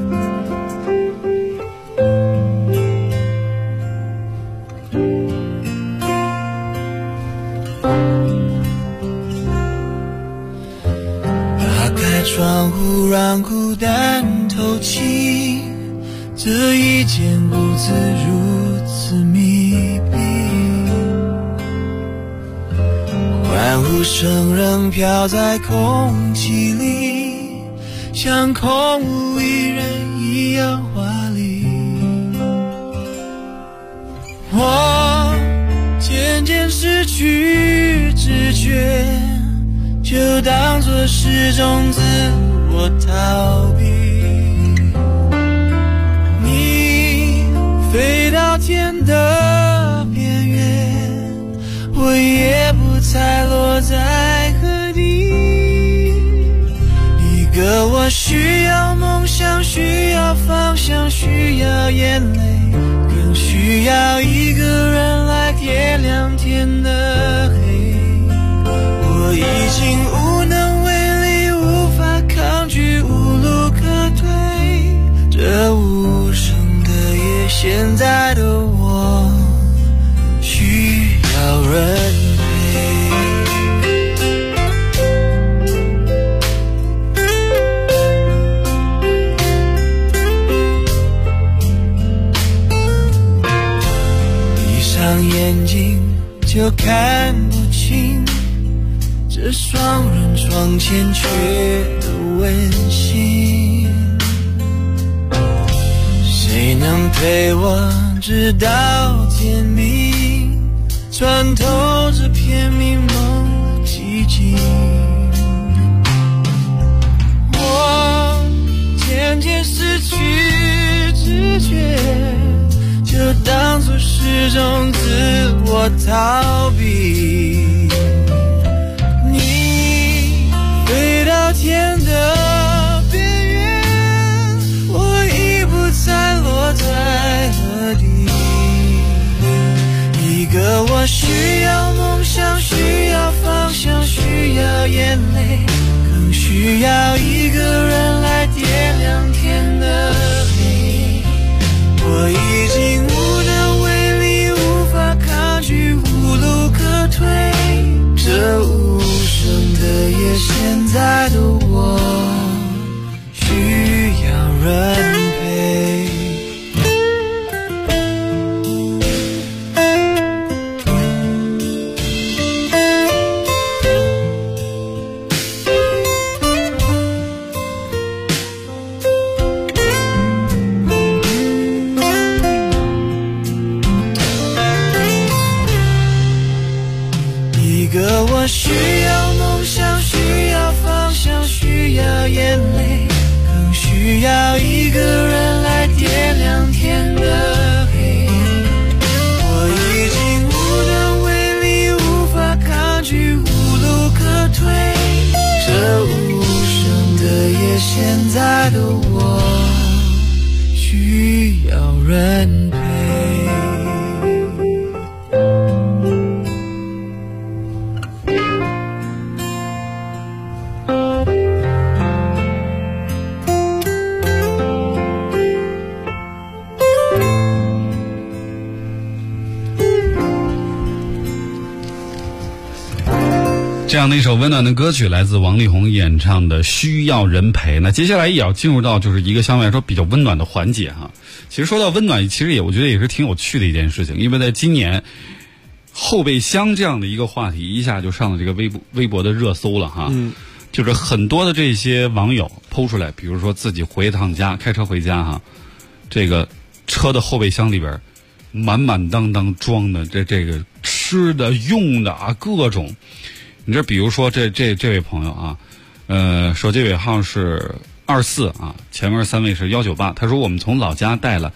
Speaker 9: 窗户让孤单透气，这一间屋子如此密闭，欢呼声仍飘在空气里，像空无一人一样华丽。 我渐渐失去知觉，就当作是种自我逃避。你飞到天的边缘，我也不猜落在何地。一个我需要梦想，需要方向，需要眼泪，更需要一个人来点亮天的黑。我已经无能为力，无法抗拒，无路可退。这无声的夜，现在的我需要人眼睛就看不清这双人床欠缺的温馨。谁能陪我直到天明，穿透这片迷蒙的寂静。我渐渐失去知觉，就当作是种自我逃避。你飞到天的边缘，我已不再落在何地。一个我需要梦想，需要方向，需要眼泪，更需要一个人来点亮天的黑。我已经无能为力，无法抗拒，无路可退。这无声的夜，现在的我需要人陪。我需要梦想，需要方向，需要眼泪，更需要一个人来点亮天的黑。我已经无能为力，无法抗拒，无路可退。这无声的夜，现在的我需要人陪。
Speaker 5: 这样的一首温暖的歌曲来自王力宏演唱的《需要人陪》。那接下来也要进入到就是一个相对来说比较温暖的环节哈。其实说到温暖，其实我觉得也是挺有趣的一件事情，因为在今年后备箱这样的一个话题一下就上了这个微博的热搜了哈。就是很多的这些网友抛出来，比如说自己回一趟家，开车回家哈，这个车的后备箱里边满满当当装的这个吃的用的啊各种。你这比如说这位朋友啊，手机尾号是24啊，前面3位是198。他说我们从老家带了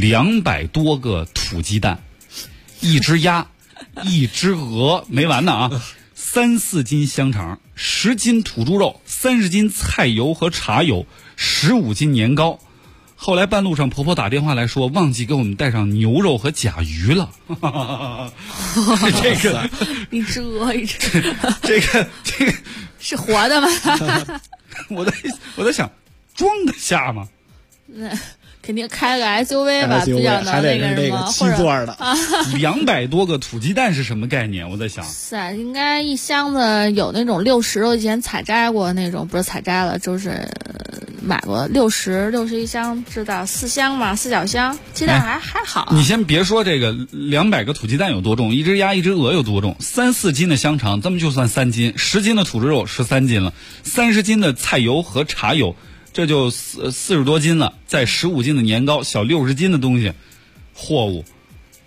Speaker 5: 200多个土鸡蛋，1只鸭，1只鹅，没完呢啊，3-4斤香肠，10斤土猪肉，30斤菜油和茶油，15斤年糕。后来半路上婆婆打电话来说忘记给我们带上牛肉和甲鱼了。这个
Speaker 7: 一只鹅一只
Speaker 5: 这个
Speaker 7: 是活的吗？
Speaker 5: 我在想装得下吗？
Speaker 7: 那肯定开个 SUV 吧，比较能那个什么，
Speaker 8: 七座的。
Speaker 5: 200多个土鸡蛋是什么概念？我在想，
Speaker 7: 是应该一箱子有那种60，我以前采摘过那种，不是采摘了，就是买过60一箱，知道4箱嘛，4小箱，鸡蛋还好。
Speaker 5: 你先别说这个200个土鸡蛋有多重，1只鸭1只鹅有多重，3-4斤的香肠，这么就算3斤，10斤的土猪肉13斤了，30斤的菜油和茶油。这就40多斤了，再15斤的年糕，小60斤的东西，货物，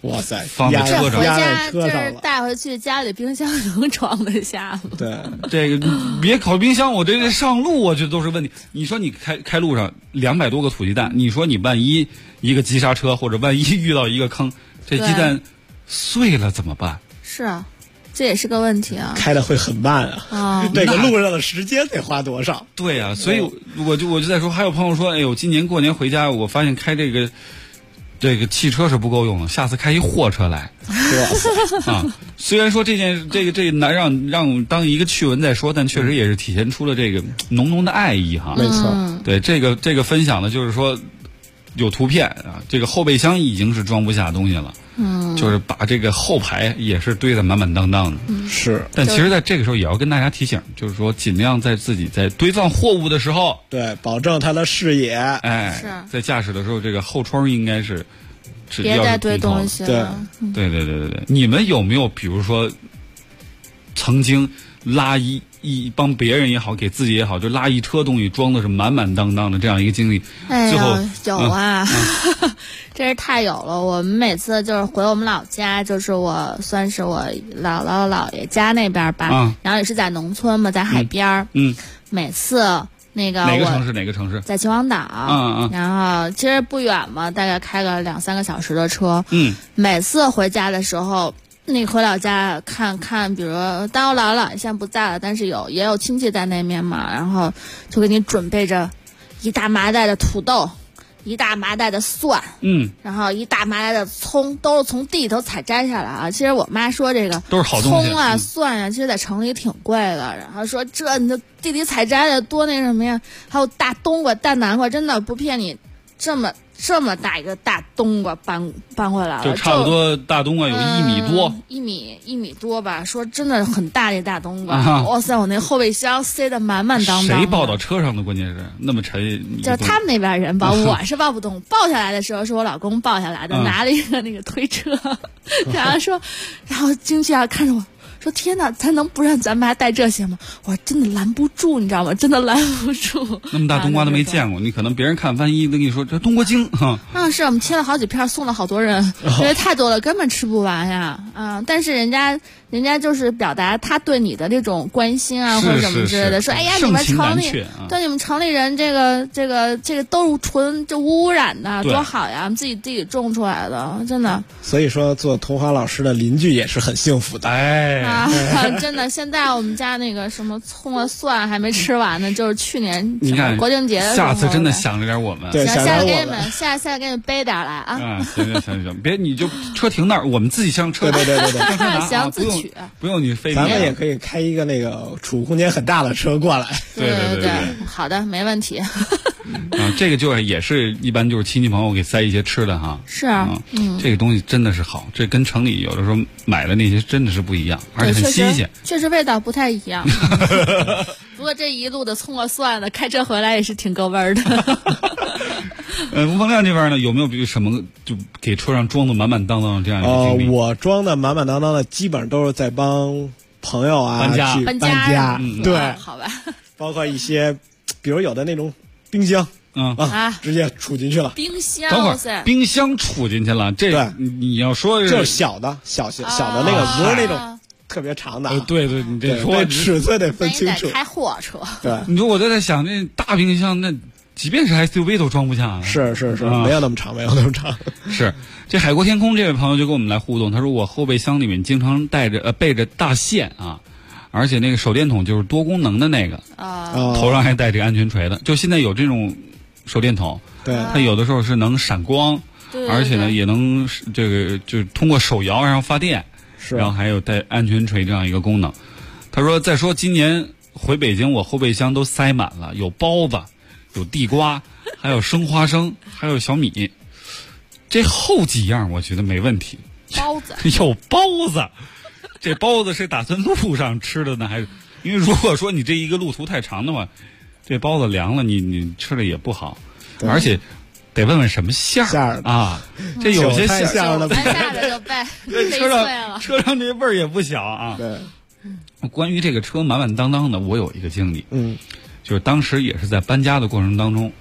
Speaker 8: 哇塞，
Speaker 5: 放在车上，
Speaker 7: 回家
Speaker 8: 车上了，
Speaker 7: 带回去家里冰箱能装得下吗？
Speaker 8: 对，
Speaker 5: 这个别考虑冰箱，我这上路我觉得都是问题。你说你开路上200多个土鸡蛋，你说你万一一个急刹车，或者万一遇到一个坑，这鸡蛋碎了怎么办？
Speaker 7: 是啊，这也是个问题啊。
Speaker 8: 开的会很慢啊，这个路上的时间得花多少？
Speaker 5: 对啊，所以我就在说，还有朋友说，哎呦，今年过年回家，我发现开这个汽车是不够用的，下次开一货车来。啊，虽然说这难让当一个趣闻再说，但确实也是体现出了这个浓浓的爱意哈。
Speaker 8: 没错，
Speaker 5: 对这个分享的就是说有图片啊，这个后备箱已经是装不下东西了。就是把这个后排也是堆得满满当当的。
Speaker 8: 是，
Speaker 5: 但其实在这个时候也要跟大家提醒，就是说尽量在自己在堆放货物的时候，
Speaker 8: 对，保证它的视野。
Speaker 5: 哎，在驾驶的时候，这个后窗应该是
Speaker 7: 别再堆东西了。
Speaker 5: 对，你们有没有比如说曾经拉帮别人也好，给自己也好，就拉一车东西装的是满满当当的这样一个经历？最后
Speaker 7: 有啊，真是太有了。我们每次就是回我们老家，就是算是我姥姥姥爷家那边吧，然后也是在农村嘛，在海边。每次那个
Speaker 5: 哪个城市？在
Speaker 7: 秦皇岛。然后其实不远嘛，大概开个2-3个小时的车。每次回家的时候，那回老家看，比如当我姥姥姥爷现在不在了，但是也有亲戚在那边嘛，然后就给你准备着一大麻袋的土豆，一大麻袋的蒜，然后一大麻袋的葱，都是从地里头采摘下来啊。其实我妈说这个
Speaker 5: 都是好东西，
Speaker 7: 葱啊蒜啊，其实在城里挺贵的。然后说这你这地里采摘的多那什么呀？还有大冬瓜、大南瓜，真的不骗你，这么大一个大冬瓜搬回来了，
Speaker 5: 就差不多大冬瓜有1米多
Speaker 7: ，1米多吧。说真的很大的大冬瓜，哇塞！我那后备箱塞得满满当当。
Speaker 5: 谁抱到车上的？关键是那么沉，
Speaker 7: 就是他们那边人抱，我是抱不动。抱下来的时候是我老公抱下来的，拿了一个那个推车，然后惊奇啊看着我。说天哪，咱能不让咱们还带这些吗？我说真的拦不住，你知道吗？真的拦不住。
Speaker 5: 那么大冬瓜都没见过，你可能别人看万一都跟你说这冬瓜精哈。
Speaker 7: 是我们切了好几片，送了好多人，因为太多了，根本吃不完呀。但是人家就是表达他对你的这种关心啊，或者什么之类的，说哎呀，你们城里对你们城里人这个都是纯就无污染的，多好呀！我们自己种出来的，真的。
Speaker 8: 所以说做桐华老师的邻居也是很幸福的。
Speaker 7: 真的，现在我们家那个什么葱啊蒜还没吃完呢，就是去年
Speaker 5: 你看
Speaker 7: 国庆节的时候。
Speaker 5: 下次真的想着点我们，
Speaker 8: 对，
Speaker 7: 下次给你们下次给你们背点来啊。
Speaker 5: 行，别你就车停那儿，我们自己上车。
Speaker 8: 对，
Speaker 7: 行，自取，
Speaker 5: 不用你费。
Speaker 8: 咱们也可以开一个那个储物空间很大的车过来。
Speaker 7: 对，好的，没问题。
Speaker 5: 这个就是也是一般就是亲戚朋友给塞一些吃的哈。
Speaker 7: 是啊，
Speaker 5: 这个东西真的是好，这跟城里有的时候买的那些真的是不一样，而且很新鲜，
Speaker 7: 确实味道不太一样。不过这一路的葱啊蒜的，开车回来也是挺够味儿的。
Speaker 5: 吴凤亮这边呢，有没有比如什么就给车上装的满满当当的这样一个经历？
Speaker 8: 我装的满满当当的，基本上都是在帮朋友啊
Speaker 5: 搬
Speaker 8: 家。对，
Speaker 7: 好吧。
Speaker 8: 包括一些，比如有的那种冰箱。直接杵进去了。
Speaker 7: 冰箱，
Speaker 5: 等会儿冰箱杵进去了，这你要说
Speaker 8: 就是小的那个，不是那种特别长的。
Speaker 5: 对，你这说
Speaker 8: 尺寸得分清楚。
Speaker 7: 开货车。
Speaker 8: 对，
Speaker 5: 你说我在想，那大冰箱那即便是 SUV 都装不下。
Speaker 8: 是，没有那么长，没有那么长。
Speaker 5: 是，这海阔天空这位朋友就跟我们来互动，他说我后备箱里面经常备着大线啊。而且那个手电筒就是多功能的那个，头上还带这个安全锤的。就现在有这种手电筒，
Speaker 8: 对，
Speaker 5: 它有的时候是能闪光，而且呢也能这个就是通过手摇然后发电，然后还有带安全锤这样一个功能。他说再说今年回北京，我后备箱都塞满了，有包子，有地瓜，还有生花生，还有小米。这后几样我觉得没问题。
Speaker 7: 包子
Speaker 5: 有包子。这包子是打算路上吃的呢，还是因为如果说你这一个路途太长的话，这包子凉了，你吃的也不好，而且得问问什么馅儿啊。这有些馅
Speaker 8: 儿
Speaker 7: 的就背
Speaker 5: 车上这味儿也不小啊。
Speaker 8: 对，
Speaker 5: 关于这个车满满当当的，我有一个经历，就是当时也是在搬家的过程当中，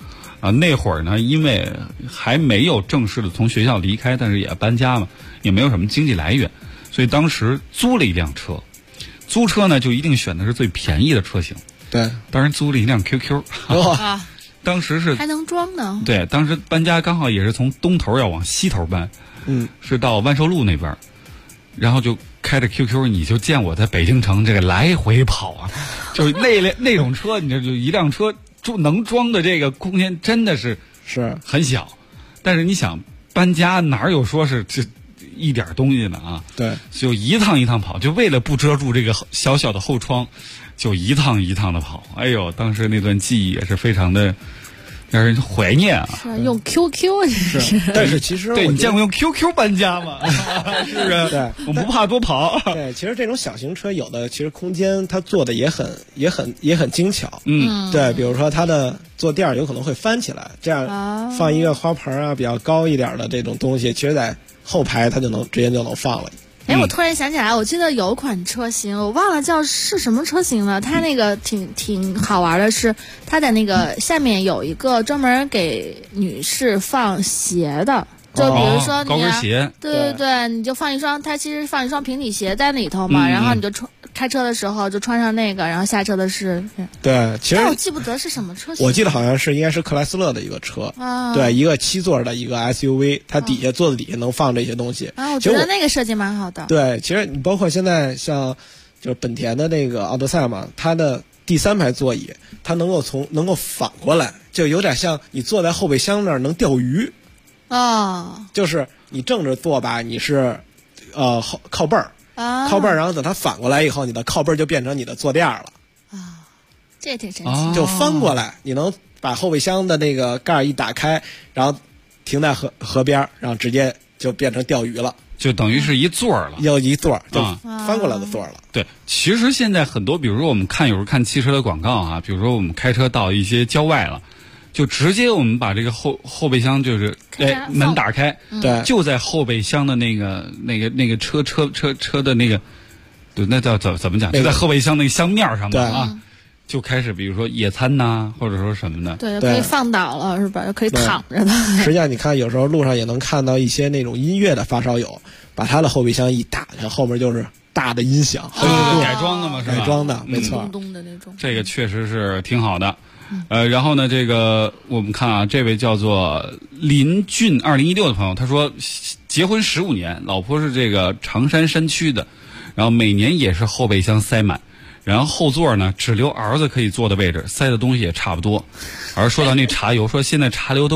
Speaker 5: 啊，那会儿呢，因为还没有正式的从学校离开，但是也搬家嘛，也没有什么经济来源，所以当时租了一辆车。租车呢，就一定选的是最便宜的车型。
Speaker 8: 对，
Speaker 5: 当时租了一辆 QQ。
Speaker 7: 啊，
Speaker 5: 当时是
Speaker 7: 还能装呢。
Speaker 5: 对，当时搬家刚好也是从东头要往西头搬，是到万寿路那边，然后就开着 QQ， 你就见我在北京城这个来回跑啊，就是那种车，你这就一辆车能装的这个空间真的是很小，但是你想搬家哪有说是这一点东西呢啊？
Speaker 8: 对，
Speaker 5: 就一趟一趟跑，就为了不遮住这个小小的后窗，就一趟一趟的跑。哎呦，当时那段记忆也是非常的让人怀念啊！
Speaker 7: 是用 QQ 是，
Speaker 8: 但是其实
Speaker 5: 对你见过用 QQ 搬家吗？是不是？
Speaker 8: 对，
Speaker 5: 我不怕多跑。
Speaker 8: 对，其实这种小型车有的其实空间它做的也很精巧。对，比如说它的坐垫有可能会翻起来，这样放一个花盆啊比较高一点的这种东西，其实在后排它就能直接就能放了。
Speaker 7: 哎，我突然想起来，我记得有款车型，我忘了叫是什么车型了。它那个挺好玩的是，它的那个下面有一个专门给女士放鞋的。就比如说你
Speaker 5: 高跟鞋，
Speaker 7: 对，你就放一双，它其实放一双平底鞋在里头嘛，然后你就开车的时候就穿上那个，然后下车的是。
Speaker 8: 对，其实
Speaker 7: 但我记不得是什么车型。
Speaker 8: 我记得好像应该是克莱斯勒的一个车，对，一个7座的一个 SUV， 它座子底下能放这些东西。
Speaker 7: 我觉得那个设计蛮好的。
Speaker 8: 对，其实你包括现在像就是本田的那个奥德赛嘛，它的第3排座椅，它能够反过来，就有点像你坐在后备箱那儿能钓鱼。就是你正着坐吧，你是靠背儿，靠背儿，然后等它反过来以后，你的靠背儿就变成你的坐垫了。
Speaker 7: 这也挺神奇。
Speaker 8: 就翻过来，你能把后备箱的那个盖儿一打开，然后停在河边，然后直接就变成钓鱼了。
Speaker 5: 就等于是一座了，
Speaker 8: 有一座就翻过来的座了。
Speaker 5: 对，其实现在很多，比如说我们有时候看汽车的广告啊，比如说我们开车到一些郊外了。就直接我们把这个后备箱就是门打开，
Speaker 8: 对，
Speaker 5: 就在后备箱的那个车的那个，对，那叫怎么讲？就在后备箱那个箱面上面啊，就开始比如说野餐呐，或者说什么的，
Speaker 7: 对，可以放倒了是吧？可以躺着的。
Speaker 8: 实际上你看，有时候路上也能看到一些那种音乐的发烧友，把他的后备箱一打开，后面就是大的音响，
Speaker 5: 改装的嘛，是吧？
Speaker 8: 改装的，没错，
Speaker 7: 咚的那种。
Speaker 5: 这个确实是挺好的。然后呢，这个我们看啊，这位叫做林俊2016的朋友，他说结婚15年，老婆是这个常山山区的，然后每年也是后备箱塞满，然后后座呢只留儿子可以坐的位置，塞的东西也差不多。而说到那茶油，说现在茶油都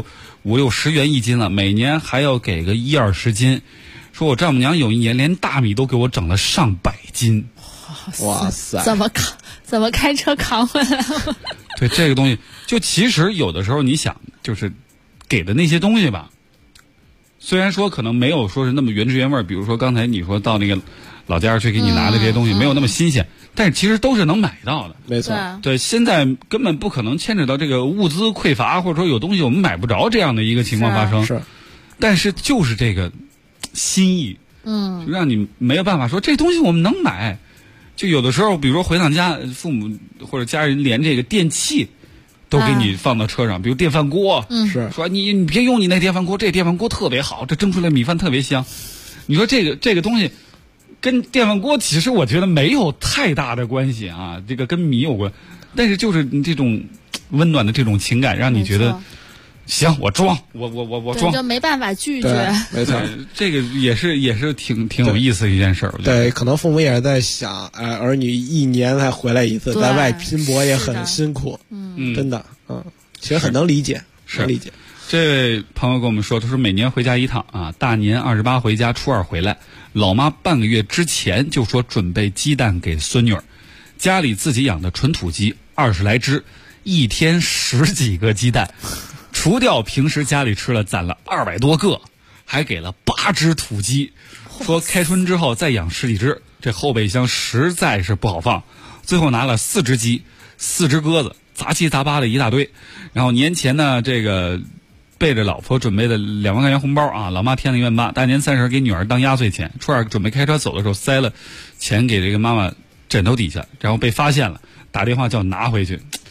Speaker 5: 5、6、10元一斤了，每年还要给个1、20斤。说我丈母娘有一年连大米都给我整了上100斤。
Speaker 8: 哇塞！
Speaker 7: 怎么开车扛回来了？
Speaker 5: 对，这个东西，就其实有的时候你想，就是给的那些东西吧，虽然说可能没有说是那么原汁原味，比如说刚才你说到那个老家去给你拿的这些东西，没有那么新鲜，但是其实都是能买到的。
Speaker 8: 没错，
Speaker 5: 对，现在根本不可能牵扯到这个物资匮乏，或者说有东西我们买不着这样的一个情况发生。
Speaker 8: 是，
Speaker 5: 但是就是这个心意，就让你没有办法说这东西我们能买。就有的时候，比如说回趟家，父母或者家人连这个电器都给你放到车上，比如电饭锅，
Speaker 8: 是
Speaker 5: 说你别用你那电饭锅，这电饭锅特别好，这蒸出来米饭特别香。你说这个东西跟电饭锅其实我觉得没有太大的关系啊，这个跟米有关，但是就是你这种温暖的这种情感，让你觉得行，我装，我装，
Speaker 7: 就没办法拒绝。
Speaker 8: 没错，
Speaker 5: 这个也是挺有意思的一件事儿。
Speaker 8: 对，可能父母也是在想，儿女1年才回来一次，在外拼搏也很辛苦，真的，其实很能理解，能理解。
Speaker 5: 这位朋友跟我们说，他说每年回家一趟啊，大年28回家，初2回来，老妈半个月之前就说准备鸡蛋给孙女儿，家里自己养的纯土鸡20来只，一天10几个鸡蛋。除掉平时家里吃了攒了200多个，还给了8只土鸡，说开春之后再养10几只，这后备箱实在是不好放。最后拿了4只鸡、4只鸽子，杂七杂八的一大堆。然后年前呢，这个背着老婆准备的2万块钱红包啊，老妈添了1万8，大年30给女儿当压岁钱。初2准备开车走的时候，塞了钱给这个妈妈枕头底下，然后被发现了，打电话叫拿回去。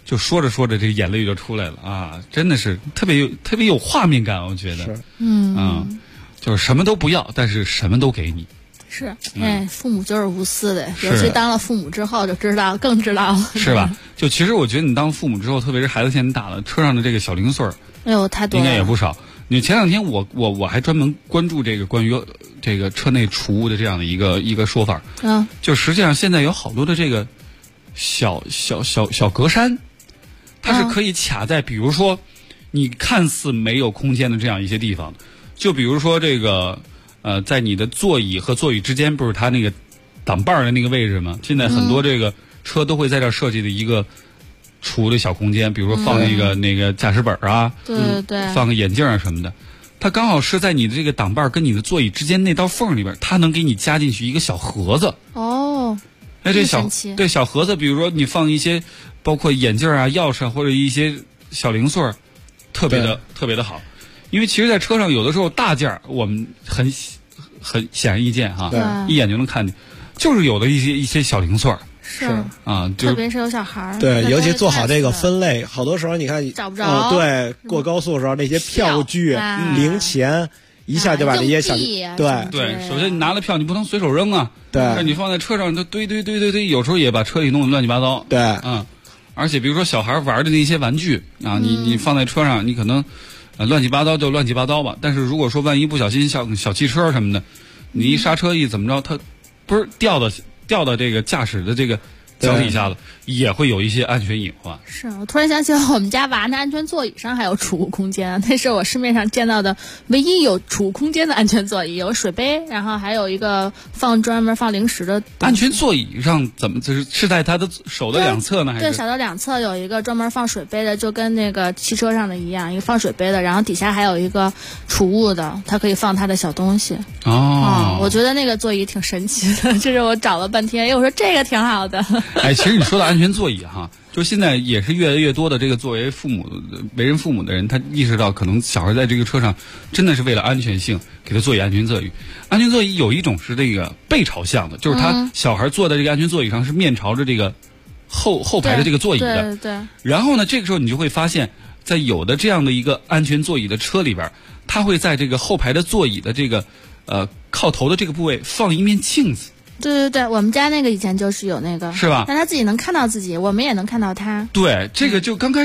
Speaker 5: 就说着说着，这眼泪就出来了啊！真的是特别有画面感，我觉得。就是什么都不要，但是什么都给你。
Speaker 7: 是，父母就是无私的，尤其当了父母之后就更知道了，
Speaker 5: 是吧？就其实我觉得你当父母之后，特别是孩子现在大了，车上的这个小零碎儿，
Speaker 7: 哎呦，太多了，
Speaker 5: 应该也不少。你前两天我还专门关注这个关于这个车内储物的这样的一个说法，就实际上现在有好多的这个小格栅，它是可以卡在，比如说你看似没有空间的这样一些地方，就比如说这个在你的座椅和座椅之间，不是它那个挡把的那个位置吗？现在很多这个车都会在这儿设计的一个储物的小空间，比如说放那个驾驶本啊，
Speaker 7: 对，
Speaker 5: 放个眼镜啊什么的。它刚好是在你的这个挡把跟你的座椅之间那道缝里边，它能给你加进去一个小盒子。
Speaker 7: 哦，
Speaker 5: 哎，这小盒子，比如说你放一些包括眼镜啊、钥匙啊或者一些小零碎，特别的好。因为其实，在车上有的时候大件我们很显而易见哈，一眼就能看见，就是有的一些小零碎。
Speaker 7: 是
Speaker 5: 啊，
Speaker 7: 特别是有小孩儿，
Speaker 8: 对，尤其做好这个分类，好多时候你看
Speaker 7: 找不着，
Speaker 8: 对，过高速的时候那些票据、零钱，一下就把这些小
Speaker 5: 对，首先你拿了票，你不能随手扔啊，
Speaker 8: 对，
Speaker 5: 你放在车上，它堆，有时候也把车里弄得乱七八糟，
Speaker 8: 对，
Speaker 5: 而且比如说小孩玩的那些玩具啊，你放在车上，你可能乱七八糟就乱七八糟吧，但是如果说万一不小心小汽车什么的，你一刹车一怎么着，它不是掉到这个驾驶的这个脚底下了，也会有一些安全隐患。
Speaker 7: 是我突然想起了我们家娃那安全座椅上还有储物空间，那是我市面上见到的唯一有储物空间的安全座椅，有水杯，然后还有一个专门放零食的。
Speaker 5: 安全座椅上怎么是在他的手的两侧呢？还是
Speaker 7: 对，手的两侧有一个专门放水杯的，就跟那个汽车上的一样，一个放水杯的，然后底下还有一个储物的，它可以放它的小东西。我觉得那个座椅挺神奇的，这是我找了半天，我说这个挺好的。
Speaker 5: 哎，其实你说的安全座椅哈，就现在也是越来越多的这个作为为人父母的人，他意识到可能小孩在这个车上真的是为了安全性给他座椅安全座椅。安全座椅有一种是这个背朝向的，就是他小孩坐在这个安全座椅上是面朝着这个后排的这个座椅的。
Speaker 7: 对。
Speaker 5: 然后呢，这个时候你就会发现，在有的这样的一个安全座椅的车里边，它会在这个后排的座椅的这个靠头的这个部位放一面镜子。
Speaker 7: 对，我们家那个以前就是有那个，
Speaker 5: 是吧？
Speaker 7: 让他自己能看到自己，我们也能看到他。
Speaker 5: 对，这个就刚开始